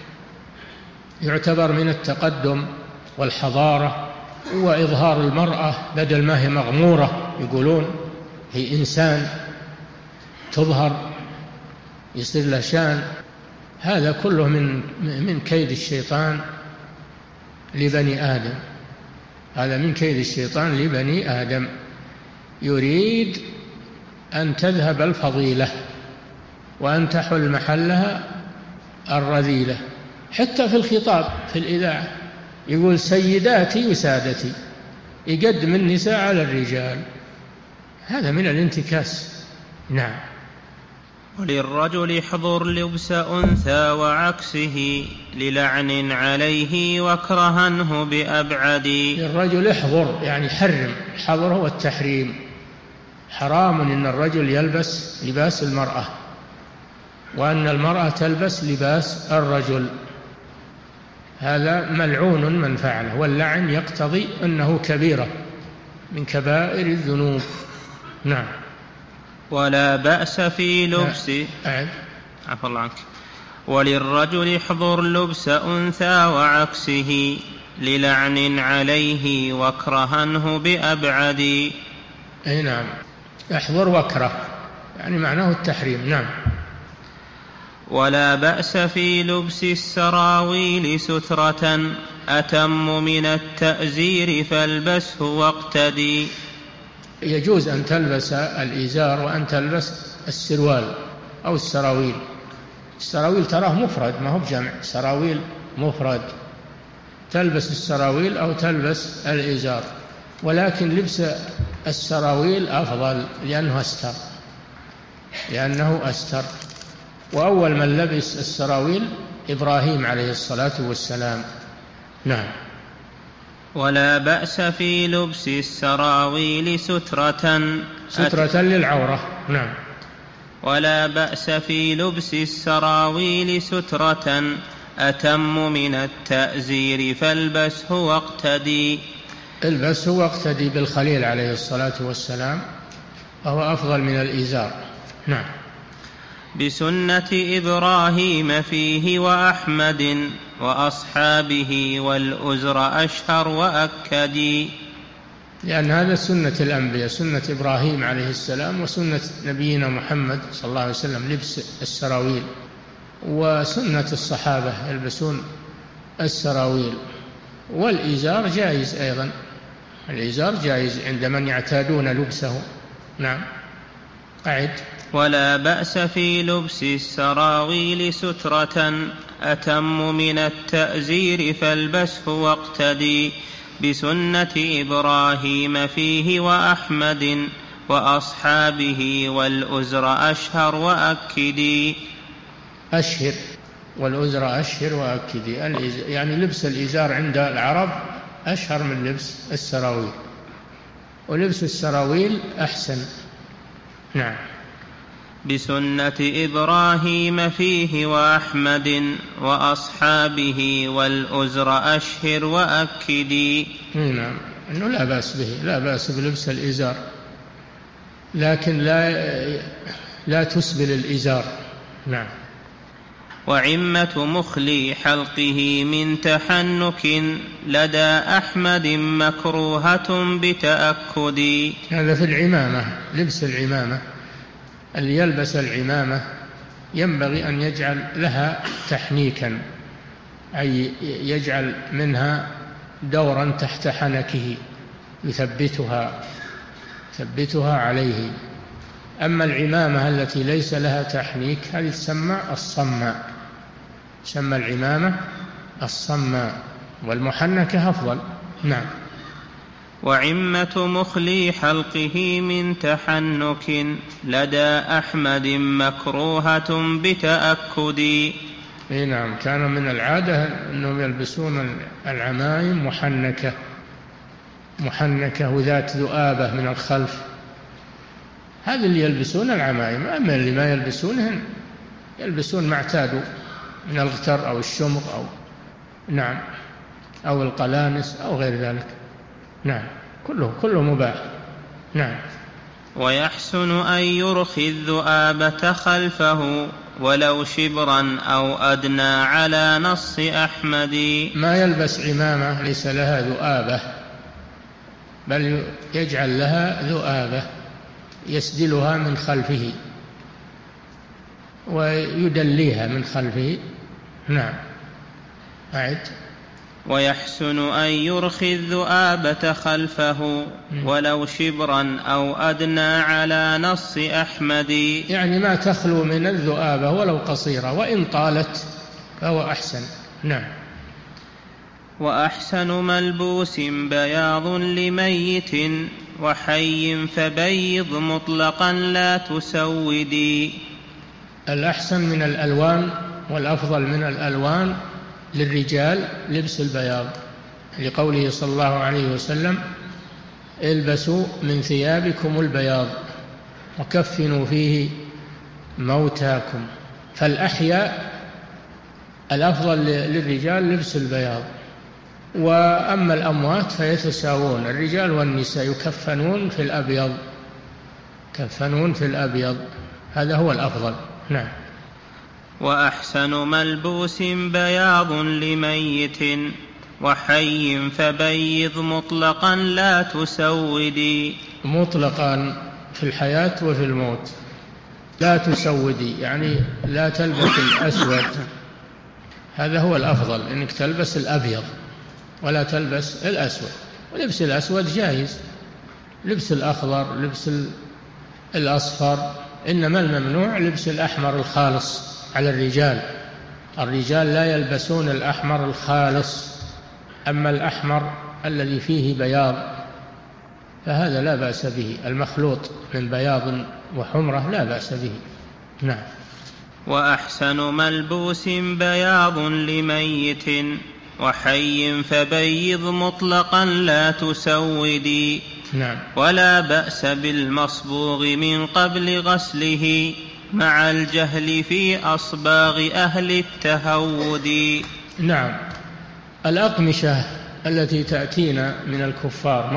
يعتبر من التقدم والحضارة، وإظهار المرأة بدل ما هي مغمورة، يقولون هي إنسان تظهر يصير له شان. هذا كله من كيد الشيطان لبني آدم، هذا من كيد الشيطان لبني آدم. يريد أن تذهب الفضيلة وأن تحل محلها الرذيلة. حتى في الخطاب في الإذاعة يقول سيداتي وسادتي، يقدم النساء على الرجال، هذا من الانتكاس. نعم. وللرجل احضر لبس أنثى وعكسه للعن عليه وكرهنه بأبعد. للرجل احضر يعني حرم، الحظر هو التحريم، حرام أن الرجل يلبس لباس المرأة، وأن المرأة تلبس لباس الرجل، هذا ملعون من فعله، واللعن يقتضي أنه كبيرة من كبائر الذنوب. نعم. ولا بأس في لبس عفى الله عنك. وللرجل احضر لبس أنثى وعكسه للعن عليه وكرهنه بأبعد. أي نعم، احضر وكره يعني معناه التحريم. نعم. ولا بأس في لبس السراويل سترة أتم من التأزير فالبسه واقتدي. يجوز أن تلبس الإزار وأن تلبس السروال أو السراويل. السراويل تراه مفرد ما هو بجمع، سراويل مفرد، تلبس السراويل أو تلبس الإزار، ولكن لبس السراويل أفضل لأنه أستر. لأنه أستر. وأول من لبس السراويل إبراهيم عليه الصلاة والسلام. نعم. ولا بأس في لبس السراويل سترة للعورة. نعم. ولا بأس في لبس السراويل سترة أتم من التأزير فالبسه واقتدي. البسه واقتدي بالخليل عليه الصلاة والسلام، وهو أفضل من الإزار. نعم. بسنة إبراهيم فيه وأحمد وأصحابه والأزر أشهر وأكدي. لأن هذا سنة الأنبياء، سنة إبراهيم عليه السلام وسنة نبينا محمد صلى الله عليه وسلم لبس السراويل، وسنة الصحابة يلبسون السراويل. والإزار جائز أيضا، الإزار جائز عند من يعتادون لبسه. نعم. أعد. ولا بأس في لبس السراويل سترة أتم من التأزير فالبسه واقتدي. بسنة إبراهيم فيه وأحمد وأصحابه والأزر أشهر وأكدي. أشهر والأزر أشهر وأكدي، يعني لبس الإزار عند العرب أشهر من لبس السراويل، ولبس السراويل أحسن. نعم. بسنة إبراهيم فيه وأحمد وأصحابه والأزر أشهر وأكدي. نعم. أنه لا بأس به، لا بأس بلبس الإزار، لكن لا تسبل الإزار. نعم. وعمة مخلي حلقه من تحنك لدى أحمد مكروهة بتأكد. هذا في العمامة، لبس العمامة. اللي يلبس العمامة ينبغي أن يجعل لها تحنيكا، أي يجعل منها دورا تحت حنكه يثبتها عليه. أما العمامة التي ليس لها تحنيك هذه تسمى الصماء، تسمى العمامة الصماء، والمحنكة أفضل. نعم. وعمة مخلي حلقه من تحنك لدى أحمد مكروهة بتأكد. نعم. كان من العادة أنهم يلبسون العمائم محنكة وذات ذؤابة من الخلف، هذا اللي يلبسون العمائم. أما اللي ما يلبسونهن يلبسون ما اعتادوا من الغتر أو الشمر أو نعم أو القلانس أو غير ذلك. نعم. كله مباح. نعم. ويحسن أن يرخي الذؤابة خلفه ولو شبرا أو أدنى على نص أحمد. ما يلبس عمامة ليس لها ذؤابة، بل يجعل لها ذؤابة يسدلها من خلفه ويدليها من خلفه. نعم. أعد. ويحسن أن يرخي الذؤابة خلفه ولو شبرا أو أدنى على نص أحمد. يعني ما تخلو من الذؤابة ولو قصيرة، وإن طالت فهو أحسن. نعم. وأحسن ملبوس بياض لميت وحي فبيض مطلقا لا تسودي. الأحسن من الألوان والأفضل من الألوان للرجال لبس البياض، لقوله صلى الله عليه وسلم: البسوا من ثيابكم البياض وكفنوا فيه موتاكم. فالأحياء الأفضل للرجال لبس البياض، وأما الأموات فيتساوون، الرجال والنساء يكفنون في الأبيض، هذا هو الأفضل. نعم. وأحسن ملبوس بياض لميت وحي فبيض مطلقا لا تسودي. مطلقا في الحياة وفي الموت، لا تسودي يعني لا تلبس الأسود، هذا هو الأفضل، إنك تلبس الأبيض ولا تلبس الأسود. ولبس الأسود جائز، لبس الأخضر، لبس الأصفر، إنما الممنوع لبس الأحمر الخالص على الرجال لا يلبسون الأحمر الخالص. أما الأحمر الذي فيه بياض فهذا لا بأس به، المخلوط من بياض وحمرة لا بأس به. نعم. وأحسن ملبوس بياض لميت وحي فبيض مطلقا لا تسودي. نعم. ولا بأس بالمصبوغ من قبل غسله مع الجهل في أصباغ أهل التهود. نعم. الأقمشة التي تأتينا من الكفار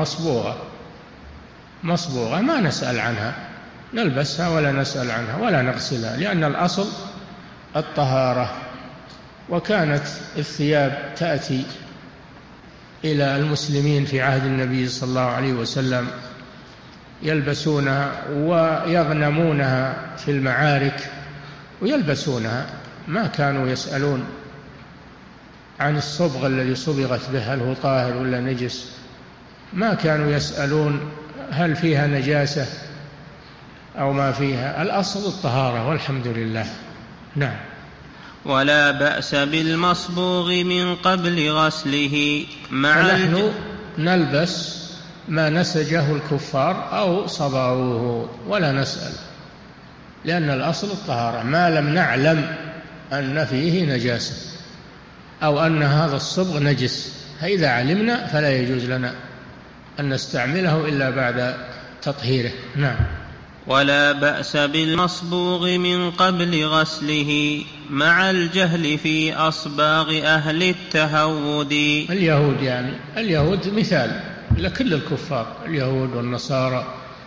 مصبوغة ما نسأل عنها، نلبسها ولا نسأل عنها ولا نغسلها، لأن الأصل الطهارة. وكانت الثياب تأتي إلى المسلمين في عهد النبي صلى الله عليه وسلم يلبسونها ويغنمونها في المعارك ويلبسونها، ما كانوا يسألون عن الصبغ الذي صبغت به، هل هو طاهر ولا نجس، ما كانوا يسألون هل فيها نجاسة أو ما فيها، الأصل الطهارة والحمد لله. نعم. ولا بأس بالمصبوغ من قبل غسله مع فنحن نلبس ما نسجه الكفار أو صبغوه ولا نسأل، لأن الأصل الطهارة ما لم نعلم أن فيه نجاسة أو أن هذا الصبغ نجس، فإذا علمنا فلا يجوز لنا أن نستعمله إلا بعد تطهيره. نعم. ولا بأس بالمصبوغ من قبل غسله مع الجهل في أصباغ أهل التهود. اليهود، يعني اليهود مثال لكل الكفار، اليهود والنصارى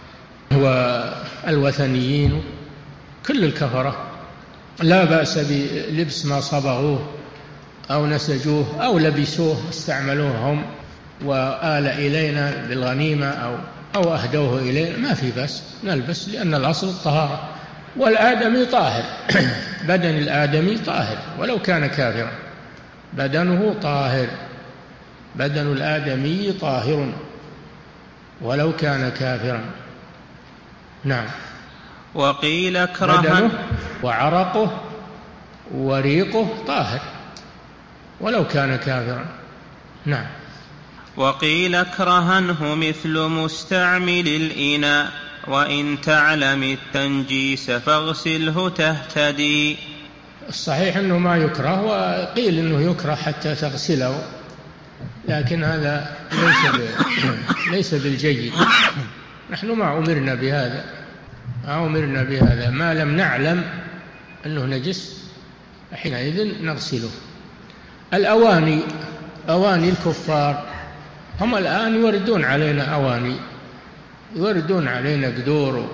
والوثنيين كل الكفرة لا بأس بلبس ما صبغوه أو نسجوه أو لبسوه استعملوه هم وآل إلينا بالغنيمة أو أهدوه إلينا، ما في بأس نلبس، لأن الأصل الطهارة. والآدمي طاهر بدن الآدمي طاهر ولو كان كافرا، بدنه طاهر، بدن الآدمي طاهر ولو كان كافرا. نعم. وقيل كرها بدنه وعرقه وريقه طاهر ولو كان كافرا. نعم. وقيل كرهنه مثل مستعمل الإناء وإن تعلم التنجيس فاغسله تهتدي. الصحيح أنه ما يكره، وقيل أنه يكره حتى تغسله، لكن هذا ليس بالجيد. نحن ما أمرنا بهذا، ما لم نعلم أنه نجس حينئذ نغسله. الأواني، أواني الكفار هم الآن يوردون علينا أواني، يوردون علينا قدور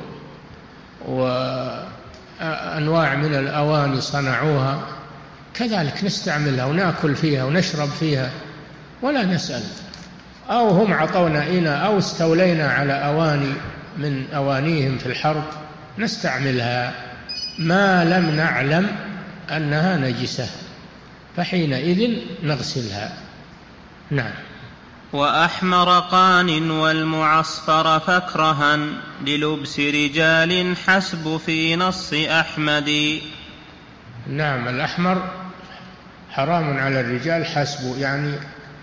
وأنواع من الأواني صنعوها، كذلك نستعملها ونأكل فيها ونشرب فيها ولا نسأل، أو هم عطونا إنا أو استولينا على أواني من أوانيهم في الحرب نستعملها ما لم نعلم أنها نجسة، فحينئذ نغسلها. نعم. وأحمر قان والمعصفر فكرها للبس رجال حسب في نص أحمد. نعم. الأحمر حرام على الرجال حسب، يعني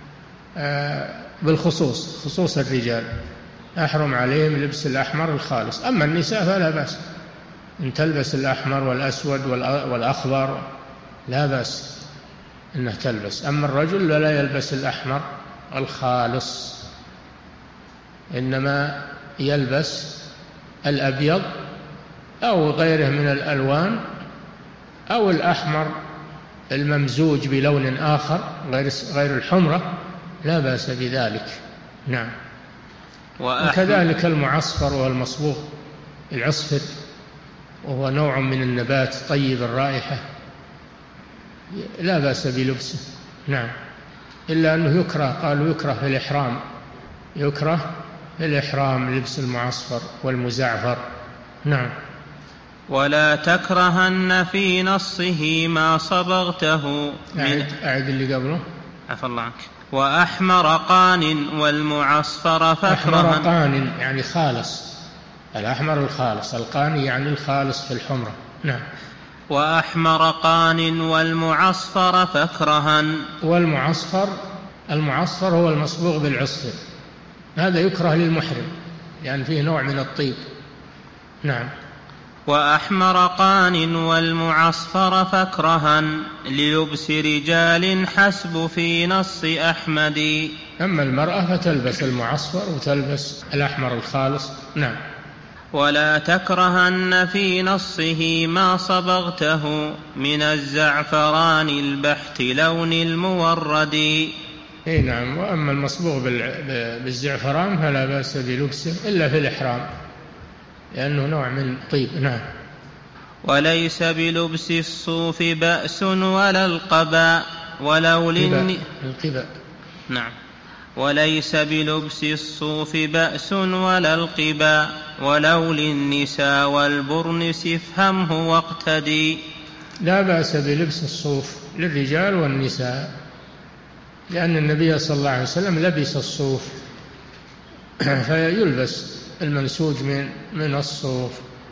بالخصوص، خصوص الرجال أحرم عليهم لبس الأحمر الخالص، أما النساء فلا بأس إن تلبس الأحمر والأسود والأخضر لا بأس إنه تلبس، أما الرجل لا يلبس الأحمر الخالص، إنما يلبس الأبيض أو غيره من الألوان أو الأحمر الممزوج بلون آخر غير الحمرة، لا بأس بذلك. نعم. وكذلك المعصفر والمصبوغ، العصفر وهو نوع من النبات طيب الرائحة لا بأس بلبسه. نعم. إلا أنه يكره، قالوا يكره في الإحرام، يكره في الإحرام لبس المعصفر والمزعفر. نعم. ولا تكرهن في نصه ما صبغته أعد اللي قبله. عفى الله عنك. وأحمر قان والمعصفر فكرها. أحمر قان يعني خالص، الأحمر الخالص، القان يعني الخالص في الحمرة. نعم. وأحمر قان والمعصفر فكرها. والمعصفر، المعصفر هو المصبوغ بالعصفر، هذا يكره للمحرم، لأن فيه نوع من الطيب. نعم. وأحمر قان والمعصفر فاكرها للبس رجال حسب في نص أحمد. أما المرأة فتلبس المعصفر وتلبس الأحمر الخالص. نعم. ولا تكرهن في نصه ما صبغته من الزعفران البحت لون المورد. اي نعم. وأما المصبوغ بالزعفران فلا بأس بلبسه إلا في الإحرام لأنه نوع من طيب. نعم. وليس بلبس الصوف بأس ولا القباء ولو القباء. نعم. وليس بلبس الصوف بأس ولا القباء ولو للنساء والبرنس افهمه واقتدي. لا بأس بلبس الصوف للرجال والنساء لأن النبي صلى الله عليه وسلم لبس الصوف فيلبس المنسوج من الصوف.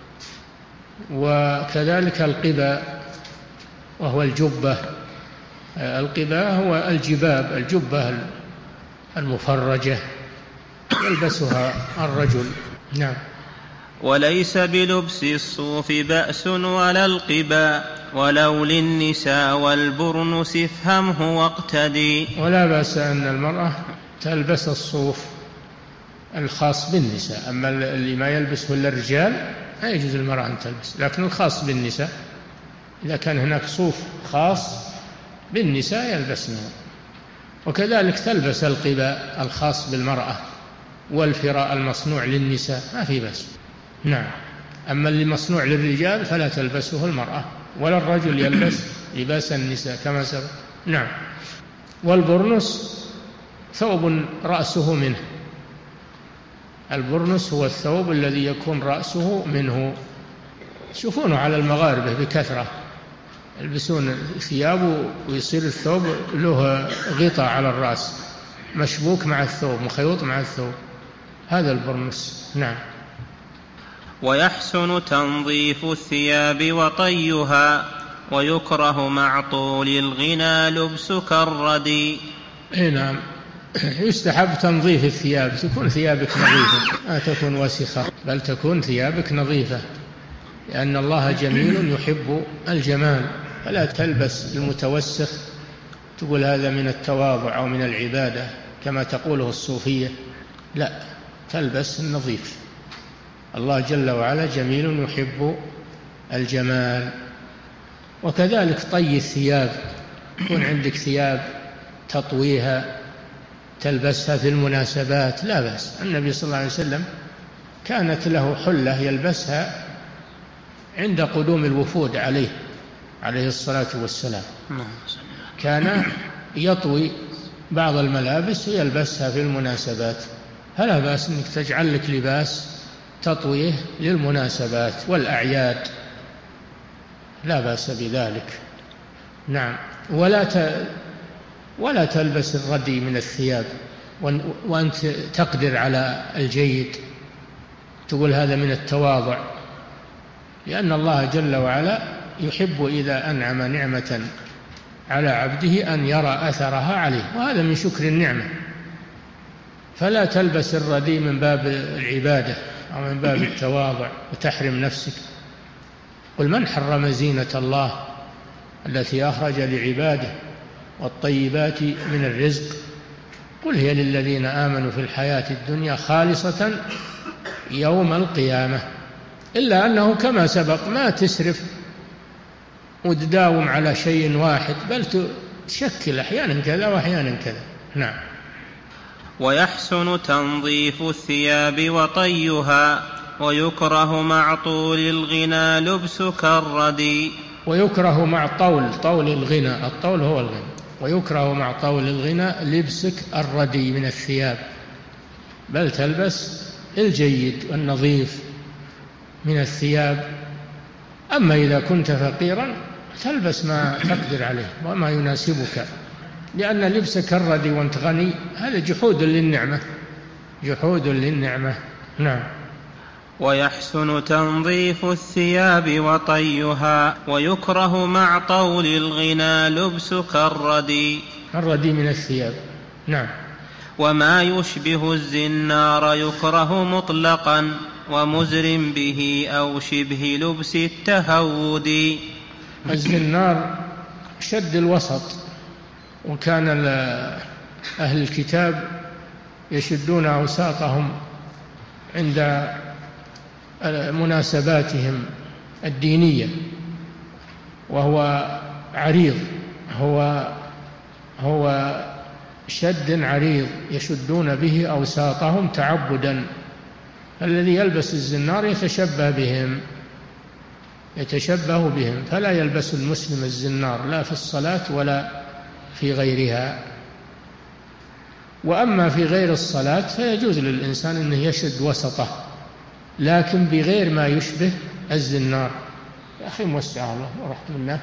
وكذلك القباء وهو الجبة. القباء هو الجبة المفرجة يلبسها الرجل. نعم. وليس بلبس الصوف بأس ولا القباء ولو للنساء والبرنس افهمه واقتدي. ولا بأس أن المرأة تلبس الصوف الخاص بالنساء. أما اللي ما يلبسه إلا الرجال لا يجوز المرأة أن تلبس، لكن الخاص بالنساء إذا كان هناك صوف خاص بالنساء يلبسنه. وكذلك تلبس القباء الخاص بالمرأة والفراء المصنوع للنساء ما في بأس. نعم. أما اللي مصنوع للرجال فلا تلبسه المرأة ولا الرجل يلبس لباس النساء كما سبق. نعم. والبرنس ثوب رأسه منه. البرنس هو الثوب الذي يكون رأسه منه. تشوفونه على المغاربة بكثرة يلبسون ثياب ويصير الثوب له غطاء على الرأس مشبوك مع الثوب مخيوط مع الثوب. هذا البرنس. نعم. ويحسن تنظيف الثياب وطيها ويكره مع طول الغنى لبس كالردي. نعم. يستحب تنظيف الثياب، تكون ثيابك نظيفة لا تكون وسخة بل تكون ثيابك نظيفة لأن الله جميل يحب الجمال. فلا تلبس المتوسخ تقول هذا من التواضع أو من العبادة كما تقوله الصوفية. لا، تلبس النظيف. الله جل وعلا جميل يحب الجمال. وكذلك طي الثياب، يكون عندك ثياب تطويها تلبسها في المناسبات لا بأس. النبي صلى الله عليه وسلم كانت له حلة يلبسها عند قدوم الوفود عليه الصلاة والسلام. كان يطوي بعض الملابس ويلبسها في المناسبات. فلا بأس أنك تجعل لك لباس تطويه للمناسبات والأعياد لا بأس بذلك. نعم. ولا تلبس الردي من الثياب وأنت تقدر على الجيد تقول هذا من التواضع لأن الله جل وعلا يحب إذا أنعم نعمة على عبده أن يرى أثرها عليه وهذا من شكر النعمة. فلا تلبس الردي من باب العبادة أو من باب التواضع وتحرم نفسك. قل من حرم زينة الله التي أخرج لعباده والطيبات من الرزق قل هي للذين آمنوا في الحياة الدنيا خالصة يوم القيامة. إلا أنه كما سبق ما تسرف وتداوم على شيء واحد بل تشكل أحيانا كذا وأحيانا كذا. نعم. ويحسن تنظيف الثياب وطيها ويكره مع طول الغنى لبس كالردي. ويكره مع طول الغنى، الطول هو الغنى، ويكره مع طول الغنى لبسك الردي من الثياب بل تلبس الجيد والنظيف من الثياب. أما إذا كنت فقيرا تلبس ما تقدر عليه وما يناسبك لأن لبسك الردي وانت غني هذا جحود للنعمة. نعم. ويحسن تنظيف الثياب وطيها ويكره مع طول الغنى لبس كالردي. الردي من الثياب. نعم. وما يشبه الزنار يكره مطلقا ومزر به أو شبه لبس التهود. الزنار شد الوسط، وكان أهل الكتاب يشدون أوساطهم عند مناسباتهم الدينية، وهو عريض، هو شد عريض يشدون به أوساطهم تعبدا. الذي يلبس الزنار يتشبه بهم، فلا يلبس المسلم الزنار لا في الصلاة ولا في غيرها. وأما في غير الصلاة فيجوز للإنسان أنه يشد وسطه، لكن بغير ما يشبه الزنار. يا أخي موسع الله ورحت منك.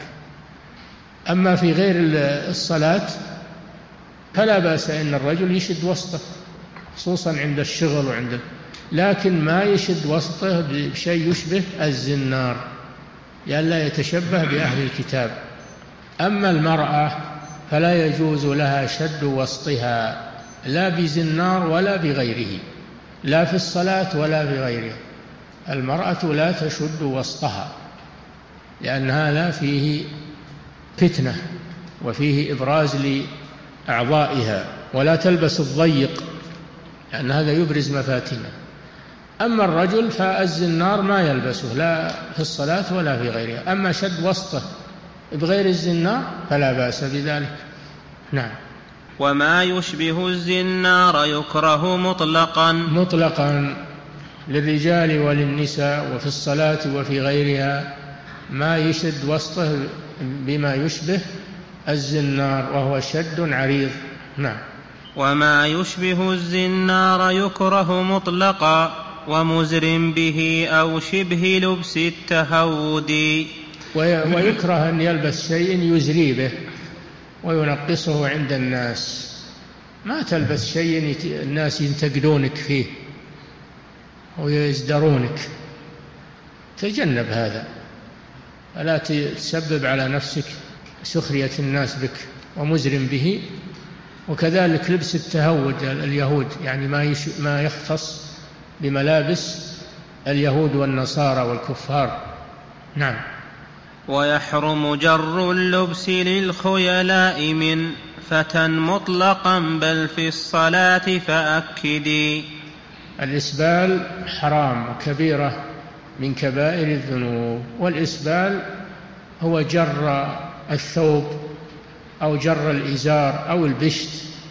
أما في غير الصلاة فلا بأس أن الرجل يشد وسطه، خصوصا عند الشغل لكن ما يشد وسطه بشيء يشبه الزنار لئلا يتشبه بأهل الكتاب. أما المرأة فلا يجوز لها شد وسطها لا بزنار ولا بغيره، لا في الصلاة ولا بغيره. المرأة لا تشد وسطها، لأن هذا فيه فتنة وفيه إبراز لأعضائها، ولا تلبس الضيق لأن هذا يبرز مفاتنه. أما الرجل فالزنار ما يلبسه لا في الصلاة ولا في غيرها. أما شد وسطه بغير الزنار فلا بأس بذلك. نعم. وما يشبه الزنار يكره مطلقا للرجال وللنساء، وفي الصلاة وفي غيرها ما يشد وسطه بما يشبه الزنار وهو شد عريض. نعم. وما يشبه الزنار يكره مطلقا ومزر به أو شبه لبس التهود. ويكره أن يلبس شيء يزري به وينقصه عند الناس. ما تلبس شيء الناس ينتقدونك فيه ويزدرونك، تجنب هذا، فلا تسبب على نفسك سخرية الناس بك. ومزر به، وكذلك لبس التهود اليهود، يعني ما يختص بملابس اليهود والنصارى والكفار. نعم. ويحرم جر اللبس للخيلاء من فتى مطلقا بل في الصلاة فأكدي. الإسبال حرام وكبيرة من كبائر الذنوب. والإسبال هو جر الثوب أو جر الإزار أو البشت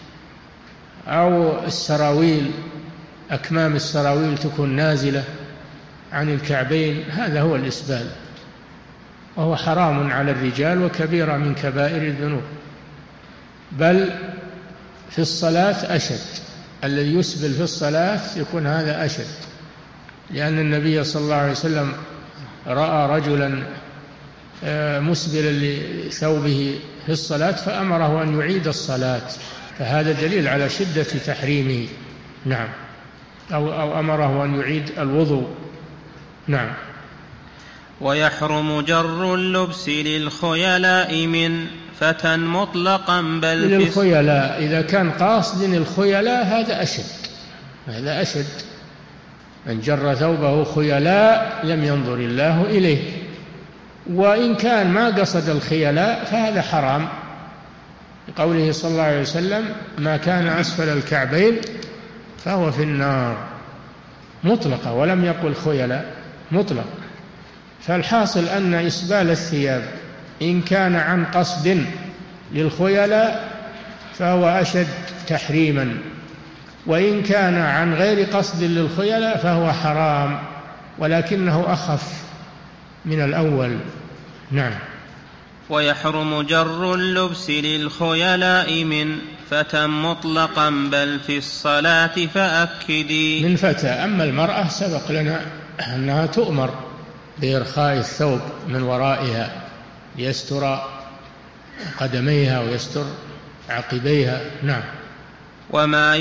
أو السراويل، أكمام السراويل تكون نازلة عن الكعبين، هذا هو الإسبال، وهو حرام على الرجال وكبيرة من كبائر الذنوب. بل في الصلاة أشد، الذي يسبل في الصلاة يكون هذا أشد، لأن النبي صلى الله عليه وسلم رأى رجلا مسبلا لثوبه في الصلاة فأمره أن يعيد الصلاة، فهذا دليل على شدة تحريمه. نعم. أو أمره أن يعيد الوضوء. نعم. ويحرم جر اللبس للخيلاء من فتى مطلقا بل للخيلاء، إذا كان قاصد الخيلاء هذا أشد. من جر ثوبه خيلاء لم ينظر الله إليه. وإن كان ما قصد الخيلاء فهذا حرام، لقوله صلى الله عليه وسلم: ما كان أسفل الكعبين فهو في النار، مطلقة، ولم يقل خيلاء، مطلق. فالحاصل أن إسبال الثياب إن كان عن قصد للخيلاء فهو أشد تحريما، وإن كان عن غير قصد للخيلاء فهو حرام، ولكنه أخف من الأول. نعم. ويحرم جر اللبس للخيلاء من فتى مطلقا بل في الصلاة فأكدي. من فتى. أما المرأة سبق لنا أنها تؤمر بإرخاء الثوب من ورائها ليستر قدميها ويستر عقبيها. نعم. وما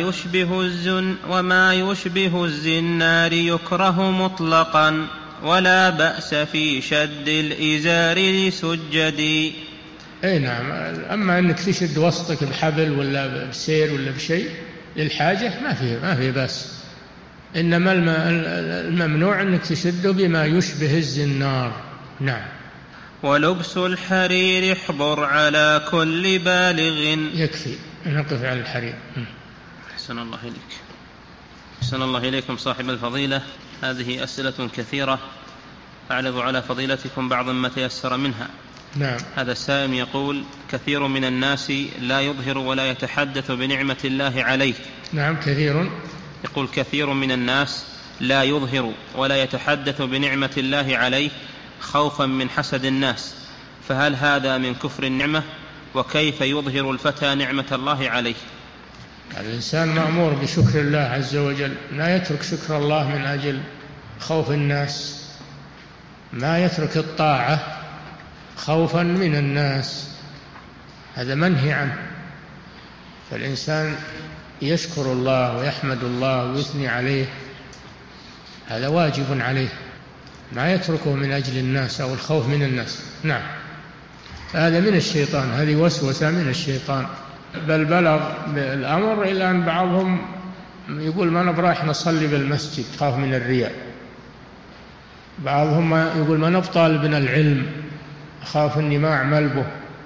يشبه الزنار يكره مطلقا ولا بأس في شد الإزار لسجدي. أي نعم. أما أنك تشد وسطك بحبل ولا بسير ولا بشيء للحاجة ما في بأس. إنما الممنوع أنك تشده بما يشبه الزنار. نعم. ولبس الحرير احضر على كل بالغ. يكفي نقف على الحرير. أحسن الله إليك. أحسن الله إليكم صاحب الفضيلة. هذه أسئلة كثيرة أعرض على فضيلتكم بعض ما تيسر منها. نعم. هذا السائل يقول: كثير من الناس لا يظهر ولا يتحدث بنعمة الله عليه. نعم. كثير. يقول: كثير من الناس لا يظهر ولا يتحدث بنعمة الله عليه خوفا من حسد الناس، فهل هذا من كفر النعمة؟ وكيف يظهر الفتى نعمة الله عليه؟ الإنسان مأمور بشكر الله عز وجل، لا يترك شكر الله من أجل خوف الناس، ما يترك الطاعة خوفا من الناس، هذا منهي عنه. فالإنسان يشكر الله ويحمد الله ويثني عليه، هذا واجب عليه، ما يتركه من أجل الناس أو الخوف من الناس. نعم. هذا من الشيطان، هذه وسوسة من الشيطان. بل بلغ الأمر إلى أن بعضهم يقول: ما نبراح نصلي بالمسجد خاف من الرياء. بعضهم يقول: ما نبطالبنا العلم خاف أني ما أعمل به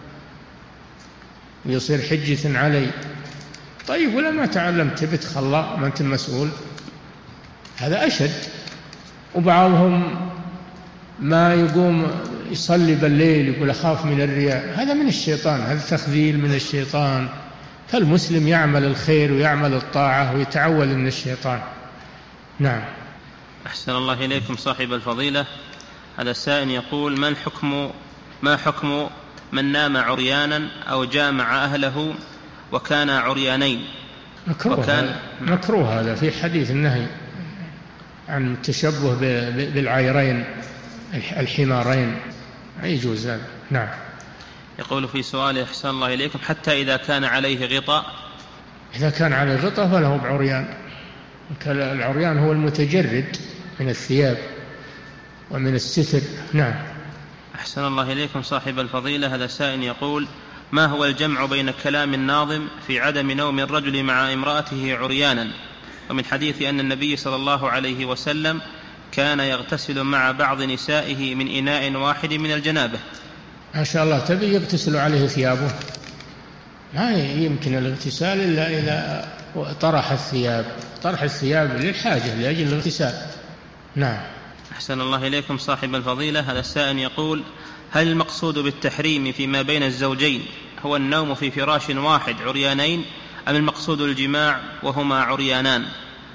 ويصير حجة علي. طيب ولا ما تعلمت بتخ الله ما أنت مسؤول، هذا أشد. وبعضهم ما يقوم يصلي بالليل يقول أخاف من الرياء، هذا من الشيطان، هذا تخذيل من الشيطان. فالمسلم يعمل الخير ويعمل الطاعة ويتعول من الشيطان. نعم. أحسن الله إليكم صاحب الفضيلة. هذا السائل يقول: ما حكم من نام عريانا أو جامع أهله وكان عريانين؟ مكروه هذا، في حديث النهي عن التشبه بالعيرين الحمارين، لا يجوز هذا. نعم. يقول في سؤال: أحسن الله إليكم، حتى إذا كان عليه غطاء؟ إذا كان عليه غطاء فله بعريان. العريان هو المتجرد من الثياب ومن الستر. نعم. أحسن الله إليكم صاحب الفضيلة. هذا سائل يقول: ما هو الجمع بين كلام الناظم في عدم نوم الرجل مع امرأته عريانا، ومن حديث أن النبي صلى الله عليه وسلم كان يغتسل مع بعض نسائه من إناء واحد من الجنابة؟ ما شاء الله. تبي يغتسل عليه ثيابه؟ ما يمكن الاغتسال إلا إذا طرح الثياب للحاجة لأجل الاغتسال. نعم. أحسن الله إليكم صاحب الفضيلة. هذا السائل يقول: هل المقصود بالتحريم فيما بين الزوجين هو النوم في فراش واحد عريانين، أم المقصود الجماع وهما عريانان؟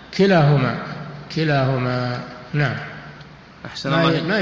كلاهما. نعم. أحسن الله. ما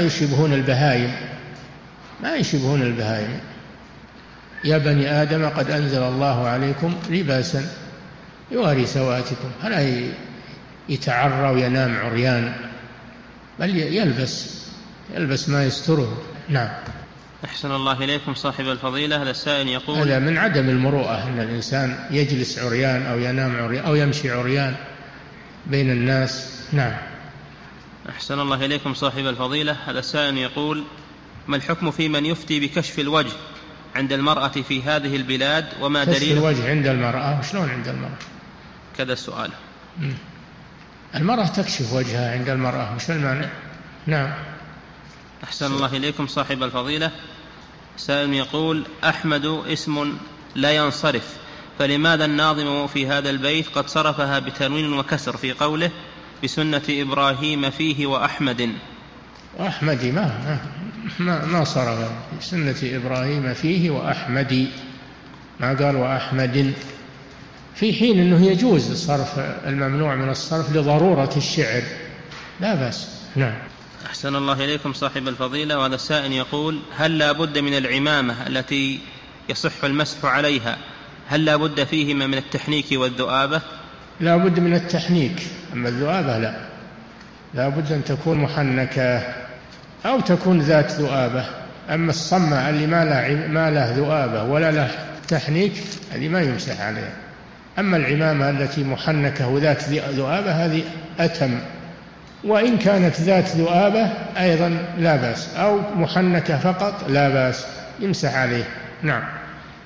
يشبهون البهائم. يا بني آدم قد أنزل الله عليكم لباسا يواري سواتكم، فلا يتعرى وينام عريان، بل يلبس ما يستره. نعم. أحسن الله إليكم صاحب الفضيلة. هذا السائل يقول: هذا من عدم المروءة أن الإنسان يجلس عريان أو ينام عريان أو يمشي عريان بين الناس. نعم. أحسن الله إليكم صاحب الفضيلة. هذا السائل يقول: ما الحكم في من يفتي بكشف الوجه عند المرأة في هذه البلاد، وما دليل كشف الوجه عند المرأة؟ شلون عند المرأة؟ كذا السؤال. المرأة تكشف وجهها عند المرأة، مش المانع؟ نعم. أحسن الله إليكم صاحب الفضيلة. سائل يقول: أحمد اسم لا ينصرف، فلماذا الناظم في هذا البيت قد صرفها بتنوين وكسر في قوله: بسنة إبراهيم فيه وأحمد؟ وأحمد ما صرف بسنة إبراهيم فيه وأحمد، ما قال وأحمد، في حين أنه يجوز صرف الممنوع من الصرف لضرورة الشعر، لا بأس. نعم. أحسن الله إليكم صاحب الفضيلة. وهذا السائل يقول: هل لا بد من العمامة التي يصح المسح عليها، هل لا بد فيهما من التحنيك والذؤابة؟ لا بد من التحنيك، أما الذؤابة لا بد أن تكون محنكة أو تكون ذات ذؤابة. أما الصمة اللي ما له ذؤابة ولا له تحنيك هذه ما يمسح عليها. أما العمامة التي محنكة وذات ذؤابة هذه أتم، وإن كانت ذات ذؤابة أيضا لا بأس، أو محنكة فقط لا بأس، يمسح عليه. نعم.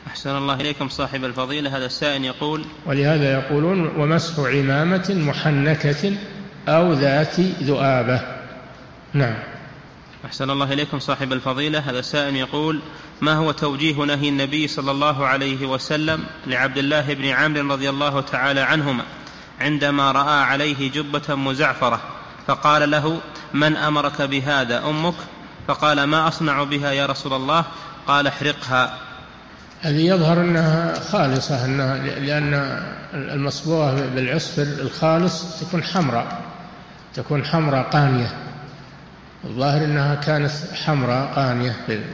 أحسن الله إليكم صاحب الفضيلة. هذا السائل يقول: ولهذا يقولون: ومسح عمامة محنكة أو ذات ذؤابة. نعم. أحسن الله إليكم صاحب الفضيلة. هذا السائل يقول: ما هو توجيه نهي النبي صلى الله عليه وسلم لعبد الله بن عمرو رضي الله تعالى عنهما عندما رأى عليه جبة مزعفرة فقال له: من أمرك بهذا؟ أمك؟ فقال: ما أصنع بها يا رسول الله؟ قال: احرقها. هذه يظهر أنها خالصة، لأن المصبوغة بالعصفر الخالص تكون حمراء قانية. الظاهر أنها كانت حمراء قانية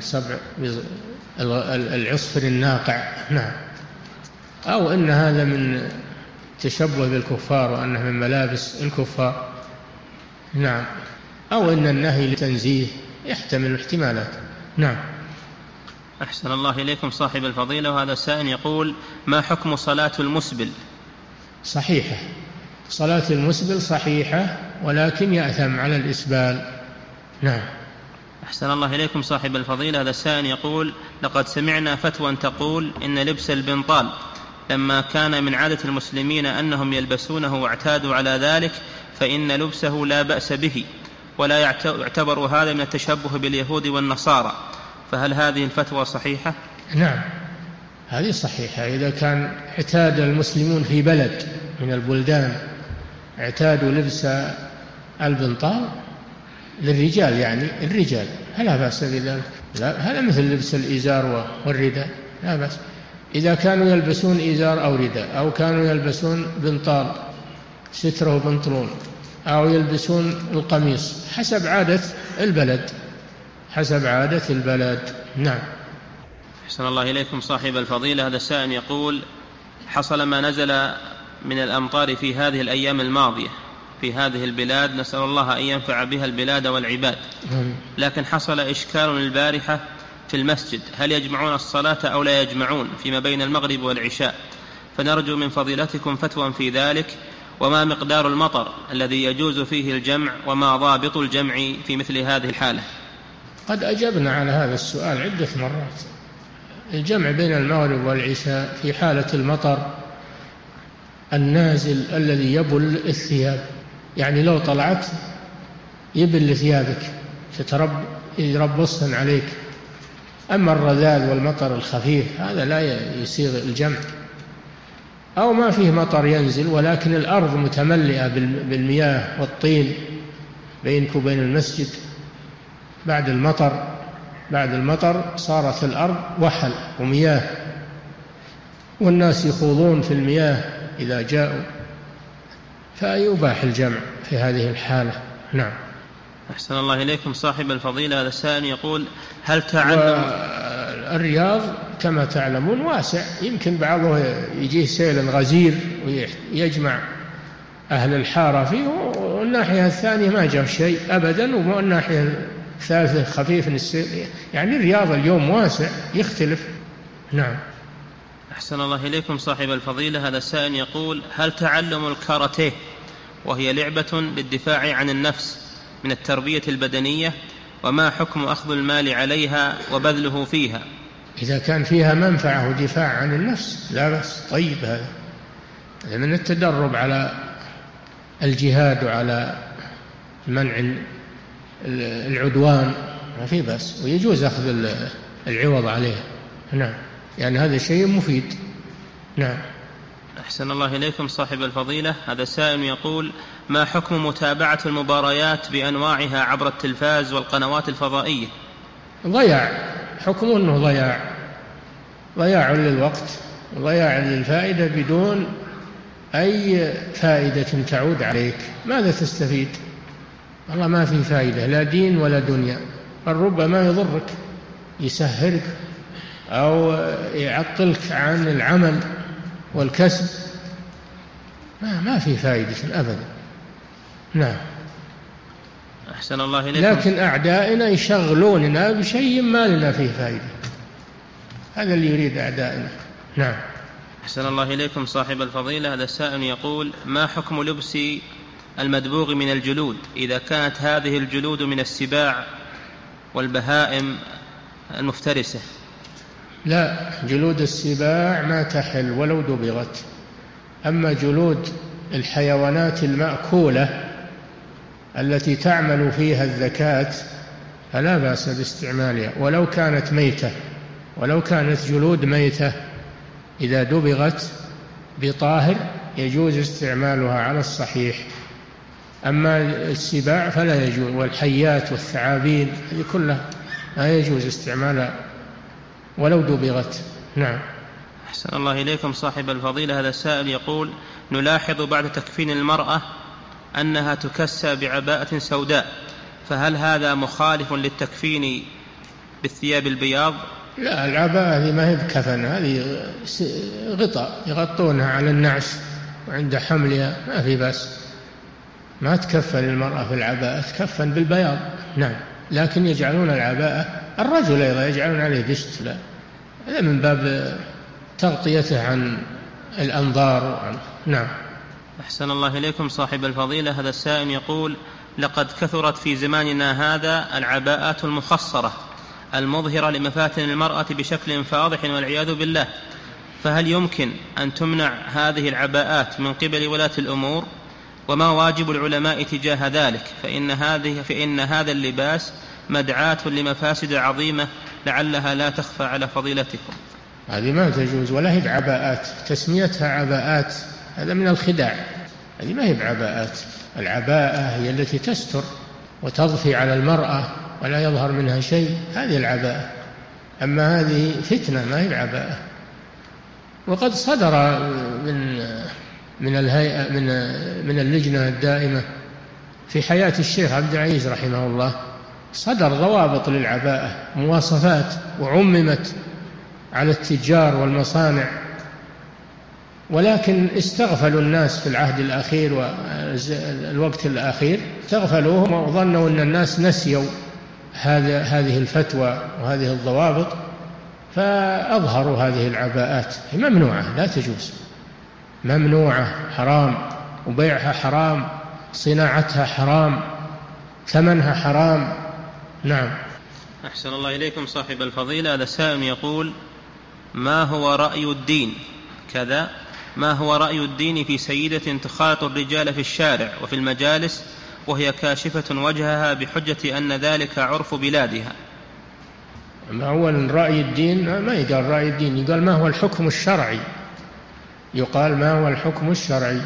العصفر الناقع. نعم. أو أن هذا من تشبه بالكفار وأنه من ملابس الكفار. نعم. أو أن النهي لتنزيه، يحتمل احتمالات. نعم. أحسن الله إليكم صاحب الفضيلة. وهذا السائل يقول: ما حكم صلاة المسبل؟ صحيحة، صلاة المسبل صحيحة، ولكن يأثم على الإسبال. نعم. أحسن الله إليكم صاحب الفضيلة. هذا السائل يقول: لقد سمعنا فتوى تقول إن لبس البنطال لما كان من عادة المسلمين أنهم يلبسونه واعتادوا على ذلك فإن لبسه لا بأس به، ولا يعتبر هذا من التشبه باليهود والنصارى، فهل هذه الفتوى صحيحة؟ نعم، هذه صحيحة. إذا كان اعتاد المسلمون في بلد من البلدان اعتادوا لبس البنطال للرجال، يعني الرجال، فلا بأس بذلك. هذا مثل لبس الإزار والرداء، لا بأس. إذا كانوا يلبسون إزار أو رداء، أو كانوا يلبسون بنطال ستره وبنطلون، أو يلبسون القميص حسب عادة البلد. نعم. أحسن الله إليكم صاحب الفضيلة. هذا السائل يقول: حصل ما نزل من الأمطار في هذه الأيام الماضية في هذه البلاد، نسأل الله أن ينفع بها البلاد والعباد، لكن حصل إشكال البارحة في المسجد، هل يجمعون الصلاة أو لا يجمعون فيما بين المغرب والعشاء؟ فنرجو من فضيلتكم فتوى في ذلك، وما مقدار المطر الذي يجوز فيه الجمع، وما ضابط الجمع في مثل هذه الحالة؟ قد أجبنا على هذا السؤال عدة مرات. الجمع بين المغرب والعشاء في حالة المطر النازل الذي يبل الثياب، يعني لو طلعت يبل ثيابك يربصن عليك. أما الرذاذ والمطر الخفيف هذا لا يصيغ الجمع. أو ما فيه مطر ينزل ولكن الأرض متملئة بالمياه والطين بينك وبين المسجد، بعد المطر صارت الأرض وحل ومياه، والناس يخوضون في المياه إذا جاءوا، فيباح الجمع في هذه الحالة. نعم. أحسن الله إليكم صاحب الفضيلة. هذا السائل يقول: هل تعلم الرياض كما تعلمون واسع، يمكن بعضه يجيه سيل غزير ويجمع أهل الحارة فيه، والناحية الثانية ما جاء شيء أبدا، والناحية الثالثة خفيف السيل. يعني الرياض اليوم واسع يختلف. نعم. أحسن الله إليكم صاحب الفضيلة. هذا السائل يقول: هل تعلم الكاراتيه وهي لعبة للدفاع عن النفس من التربية البدنية، وما حكم أخذ المال عليها وبذله فيها؟ إذا كان فيها منفعة ودفاع عن النفس لا بأس، طيب. هذا من التدرب على الجهاد وعلى منع العدوان، ما في بأس، ويجوز أخذ العوض عليها. نعم، يعني هذا شيء مفيد. نعم. أحسن الله إليكم صاحب الفضيلة. هذا السائل يقول: ما حكم متابعة المباريات بأنواعها عبر التلفاز والقنوات الفضائية؟ ضياع، حكم أنه ضياع للوقت، ضياع للفائدة بدون أي فائدة تعود عليك. ماذا تستفيد؟ والله ما في فائدة، لا دين ولا دنيا، بل ربما يضرك، يسهرك أو يعطلك عن العمل والكسب، ما في فائدة أبدا. نعم. أحسن الله إليكم. لكن أعدائنا يشغلوننا بشيء ما لنا فيه فائدة، هذا اللي يريد أعدائنا. نعم. أحسن الله إليكم صاحب الفضيلة. هذا السائل يقول: ما حكم لبس المدبوغ من الجلود إذا كانت هذه الجلود من السباع والبهائم المفترسة؟ لا، جلود السباع ما تحل ولو دبغت. أما جلود الحيوانات المأكولة التي تعمل فيها الذكاة فلا بأس باستعمالها ولو كانت ميتة، ولو كانت جلود ميتة إذا دبغت بطاهر يجوز استعمالها على الصحيح. أما السباع فلا يجوز، والحيات والثعابين هذه كلها لا يجوز استعمالها ولو دبغت. نعم. أحسن الله إليكم صاحب الفضيلة. هذا السائل يقول: نلاحظ بعد تكفين المرأة أنها تكسى بعباءة سوداء، فهل هذا مخالف للتكفين بالثياب البياض؟ لا، العباءة هذه ما هي بكفن، هذه غطاء يغطونها على النعش وعند حملها ما في بأس. ما تكفن المرأة في العباءة، تكفن بالبياض. نعم. لكن يجعلون العباءة، الرجل أيضا يجعلون عليه بشت، لا، هذا من باب تغطيته عن الأنظار. نعم. أحسن الله إليكم صاحب الفضيلة. هذا السائل يقول: لقد كثرت في زماننا هذا العباءات المخصرة المظهرة لمفاتن المرأة بشكل فاضح والعياذ بالله، فهل يمكن أن تمنع هذه العباءات من قبل ولاة الأمور؟ وما واجب العلماء تجاه ذلك؟ فإن هذا اللباس مدعاة لمفاسد عظيمة لعلها لا تخفى على فضيلتكم. هذه ما تجوز، ولا هي بعباءات، تسميتها عباءات هذا من الخداع. هذه ما هي بعباءات. العباءة هي التي تستر وتضفي على المرأة ولا يظهر منها شيء، هذه العباءة. أما هذه فتنة، ما هي بعباءة. وقد صدر من الهيئة من اللجنة الدائمة في حياة الشيخ عبد العزيز رحمه الله، صدر ضوابط للعباءة، مواصفات، وعممت على التجار والمصانع، ولكن استغفلوا الناس في العهد الأخير والوقت الأخير، استغفلوهم وظنوا أن الناس نسيوا هذه الفتوى وهذه الضوابط، فأظهروا هذه العباءات. ممنوعة، لا تجوز، ممنوعة، حرام، وبيعها حرام، صناعتها حرام، ثمنها حرام. نعم. أحسن الله إليكم صاحب الفضيلة. هذا السائل يقول: ما هو رأي الدين كذا، ما هو رأي الدين في سيدة تخالط الرجال في الشارع وفي المجالس وهي كاشفة وجهها بحجة أن ذلك عرف بلادها؟ أولا رأي الدين ما يقال رأي الدين، يقال ما هو الحكم الشرعي، يقال ما هو الحكم الشرعي.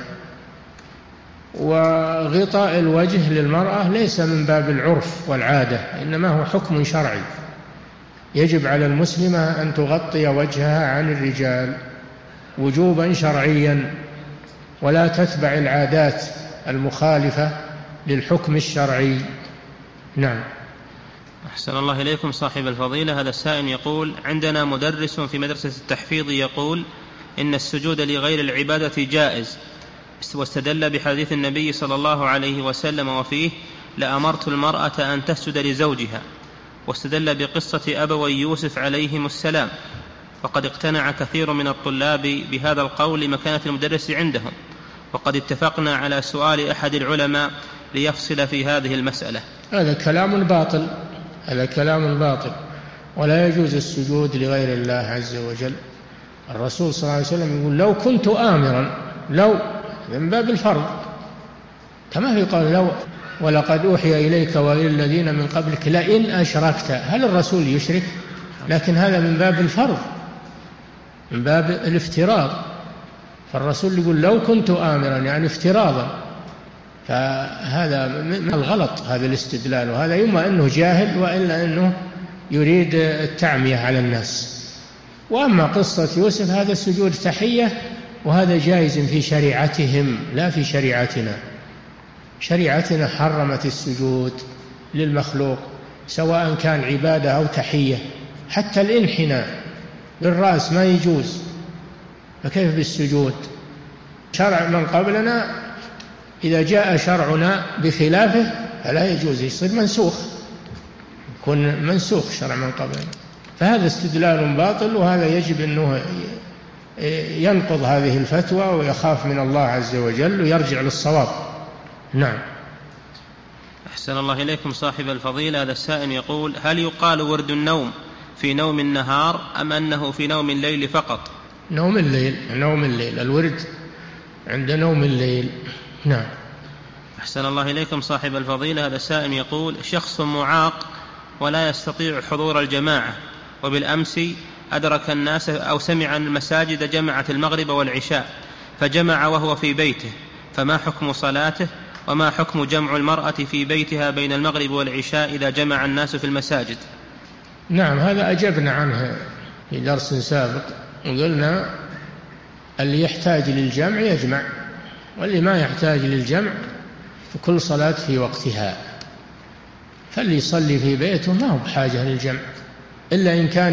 وغطاء الوجه للمرأة ليس من باب العرف والعادة، إنما هو حكم شرعي. يجب على المسلمة أن تغطي وجهها عن الرجال وجوبا شرعيا، ولا تتبع العادات المخالفة للحكم الشرعي. نعم. أحسن الله إليكم صاحب الفضيلة. هذا السائل يقول: عندنا مدرس في مدرسة التحفيظ يقول إن السجود لغير العبادة جائز، واستدل بحديث النبي صلى الله عليه وسلم وفيه: لأمرت المرأة أن تسجد لزوجها، واستدل بقصة أبوي يوسف عليهم السلام. وقد اقتنع كثير من الطلاب بهذا القول لمكانة المدرس عندهم، وقد اتفقنا على سؤال أحد العلماء ليفصل في هذه المسألة. هذا كلام باطل، هذا كلام باطل، ولا يجوز السجود لغير الله عز وجل. الرسول صلى الله عليه وسلم يقول: لو كنت آمرا، لو من باب الفرض، كما في قول: لو ولقد أوحي إليك وإلى الذين من قبلك لئن أشركت. هل الرسول يشرك؟ لكن هذا من باب الفرض، من باب الافتراض. فالرسول يقول: لو كنت آمرا، يعني افتراضا. فهذا من الغلط هذا الاستدلال، وهذا إما أنه جاهل وإلا أنه يريد التعمية على الناس. وأما قصة يوسف هذا سجود تحية، وهذا جائز في شريعتهم لا في شريعتنا. شريعتنا حرمت السجود للمخلوق سواء كان عبادة أو تحية، حتى الانحناء بالرأس ما يجوز، فكيف بالسجود؟ شرع من قبلنا إذا جاء شرعنا بخلافه فلا يجوز، يصير منسوخ، يكون منسوخ شرع من قبلنا. فهذا استدلال باطل، وهذا يجب أنه ينقض هذه الفتوى ويخاف من الله عز وجل ويرجع للصواب. نعم. أحسن الله إليكم صاحب الفضيلة. هذا السائل يقول: هل يقال ورد النوم في نوم النهار أم أنه في نوم الليل فقط؟ نوم الليل الورد عند نوم الليل. نعم. أحسن الله إليكم صاحب الفضيلة. هذا سائل يقول: شخص معاق ولا يستطيع حضور الجماعة، وبالأمس أدرك الناس أو سمع أن المساجد جمعت المغرب والعشاء فجمع وهو في بيته، فما حكم صلاته؟ وما حكم جمع المرأة في بيتها بين المغرب والعشاء إذا جمع الناس في المساجد؟ نعم، هذا أجبنا عنه في درس سابق، وقلنا اللي يحتاج للجمع يجمع، واللي ما يحتاج للجمع فكل صلاة في وقتها، فاللي يصلي في بيته ما هو بحاجة للجمع، إلا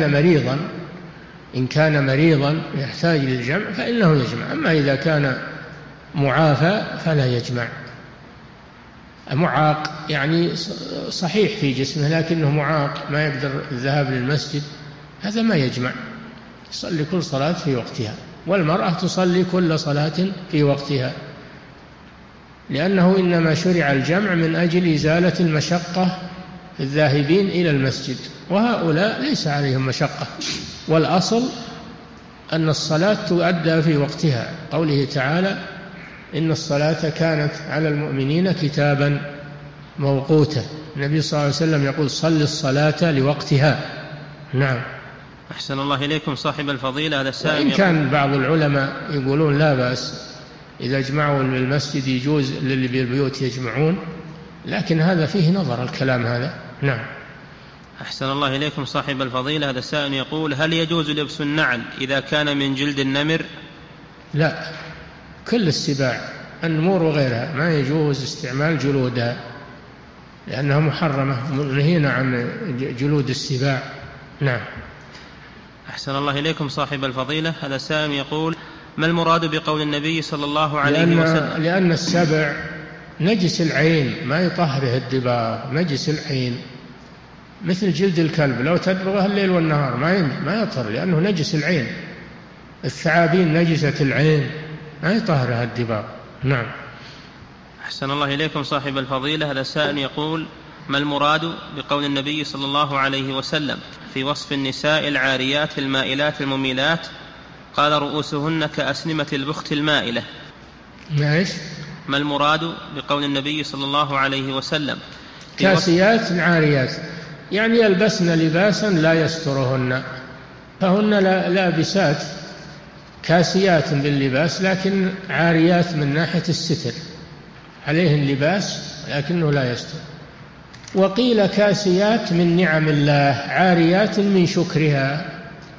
إن كان مريضا يحتاج للجمع فإنه يجمع. أما إذا كان معافى فلا يجمع. معاق يعني صحيح في جسمه لكنه معاق ما يقدر الذهاب للمسجد، هذا ما يجمع، يصلي كل صلاة في وقتها. والمرأة تصلي كل صلاة في وقتها، لأنه إنما شرع الجمع من أجل إزالة المشقة في الذاهبين إلى المسجد، وهؤلاء ليس عليهم مشقة، والأصل أن الصلاة تؤدى في وقتها، قوله تعالى: إن الصلاة كانت على المؤمنين كتابا موقوتا. النبي صلى الله عليه وسلم يقول: صل الصلاة لوقتها. نعم. أحسن الله إليكم صاحب الفضيلة. هذا السائل وإن كان بعض العلماء يقولون لا بأس إذا اجمعوا للمسجد يجوز للي بالبيوت يجمعون، لكن هذا فيه نظر الكلام هذا. نعم. أحسن الله إليكم صاحب الفضيلة. هذا السائل يقول: هل يجوز لبس النعل إذا كان من جلد النمر؟ لا، كل السباع النمور وغيرها ما يجوز استعمال جلودها، لأنها محرمة، منهينا عن جلود السباع. نعم. أحسن الله إليكم صاحب الفضيلة. هذا سائل يقول: ما المراد بقول النبي صلى الله عليه وسلم؟ لأن السبع نجس العين ما يطهره الدباغ، نجس العين مثل جلد الكلب، لو تدبغه الليل والنهار ما يطهر، لأنه نجس العين. الثعابين نجسة العين ما يطهرها الدباغ. نعم. أحسن الله إليكم صاحب الفضيلة. هذا سائل يقول: ما المراد بقول النبي صلى الله عليه وسلم في وصف النساء العاريات المائلات المميلات؟ قال: رؤوسهن كأسنمة البخت المائلة. ما المراد بقول النبي صلى الله عليه وسلم كاسيات عاريات؟ يعني يلبسن لباسا لا يسترهن، فهن لابسات كاسيات باللباس لكن عاريات من ناحية الستر، عليهن لباس لكنه لا يستر. وقيل كاسيات من نعم الله عاريات من شكرها.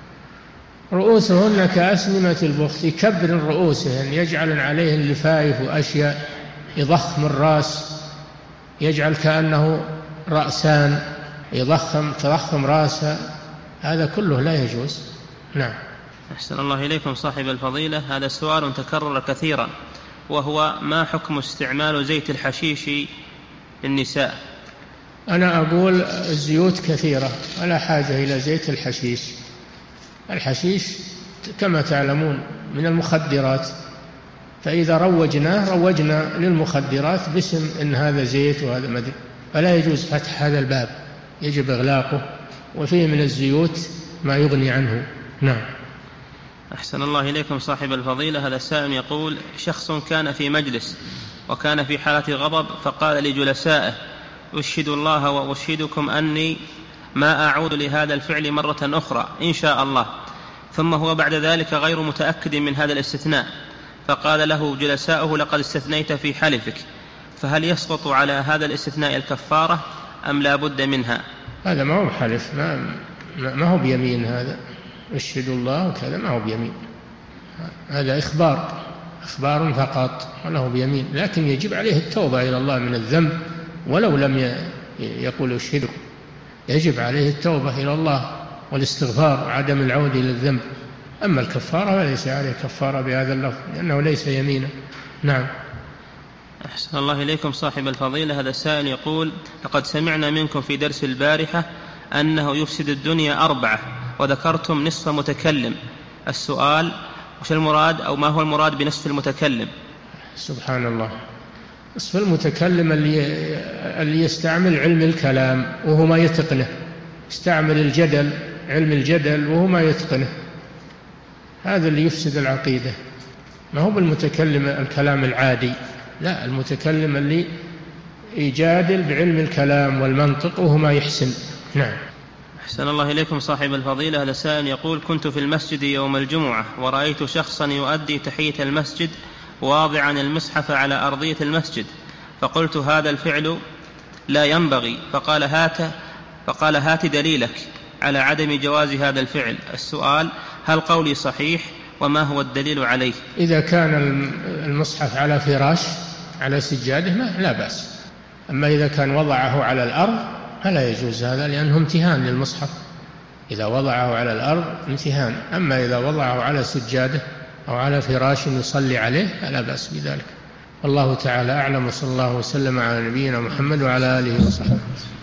رؤوسهن كأسنمة البخت، يكبر رؤوسهن، يجعل عليهن لفائف وأشياء، يضخم الرأس، يجعل كأنه رأسان، تضخم رأسها، هذا كله لا يجوز. نعم. أحسن الله إليكم صاحب الفضيلة. هذا سؤال تكرر كثيرا، وهو: ما حكم استعمال زيت الحشيش للنساء؟ أنا أقول الزيوت كثيرة ولا حاجة إلى زيت الحشيش. الحشيش كما تعلمون من المخدرات، فإذا روجنا للمخدرات باسم إن هذا زيت وهذا مدري، فلا يجوز فتح هذا الباب، يجب إغلاقه، وفيه من الزيوت ما يغني عنه. نعم. أحسن الله إليكم صاحب الفضيلة. هذا السائل يقول: شخص كان في مجلس وكان في حالة غضب، فقال لجلسائه: أشهد الله وأشهدكم أني ما أعود لهذا الفعل مرة أخرى إن شاء الله، ثم هو بعد ذلك غير متأكد من هذا الاستثناء، فقال له جلساؤه: لقد استثنيت في حلفك، فهل يسقط على هذا الاستثناء الكفارة أم لا بد منها؟ هذا ما هو بحلف، ما هو بيمين، هذا أشهد الله وكذا ما هو بيمين، هذا إخبار فقط وله بيمين، لكن يجب عليه التوبة إلى الله من الذنب ولو لم يقول أشهدكم، يجب عليه التوبة إلى الله والاستغفار وعدم العودة إلى الذنب. أما الكفارة فليس عليه كفارة بهذا اللفظ لأنه ليس يمينا. نعم. أحسن الله إليكم صاحب الفضيلة. هذا السائل يقول: لقد سمعنا منكم في درس البارحة أنه يفسد الدنيا 4 وذكرتم نصف متكلم. السؤال: وش المراد أو ما هو المراد بنصف المتكلم؟ سبحان الله. نصف المتكلم اللي يستعمل علم الكلام وهو ما يتقنه، يستعمل الجدل علم الجدل وهو ما يتقنه، هذا اللي يفسد العقيدة. ما هو بالمتكلم الكلام العادي، لا، المتكلم اللي يجادل بعلم الكلام والمنطق وهو ما يحسن. نعم. أحسن الله إليكم صاحب الفضيلة. هذا سائل يقول: كنت في المسجد يوم الجمعة ورأيت شخصا يؤدي تحية المسجد واضعا المصحف على أرضية المسجد، فقلت: هذا الفعل لا ينبغي. فقال: هات دليلك على عدم جواز هذا الفعل. السؤال: هل قولي صحيح؟ وما هو الدليل عليه؟ إذا كان المصحف على فراش على سجادة لا بأس، أما إذا كان وضعه على الأرض فلا يجوز هذا، لأنه امتهان للمصحف. إذا وضعه على الأرض امتهان، أما إذا وضعه على سجادة أو على فراش يصلي عليه فلا بأس بذلك. الله تعالى أعلم، وصلى الله وسلم على نبينا محمد وعلى آله وصحبه.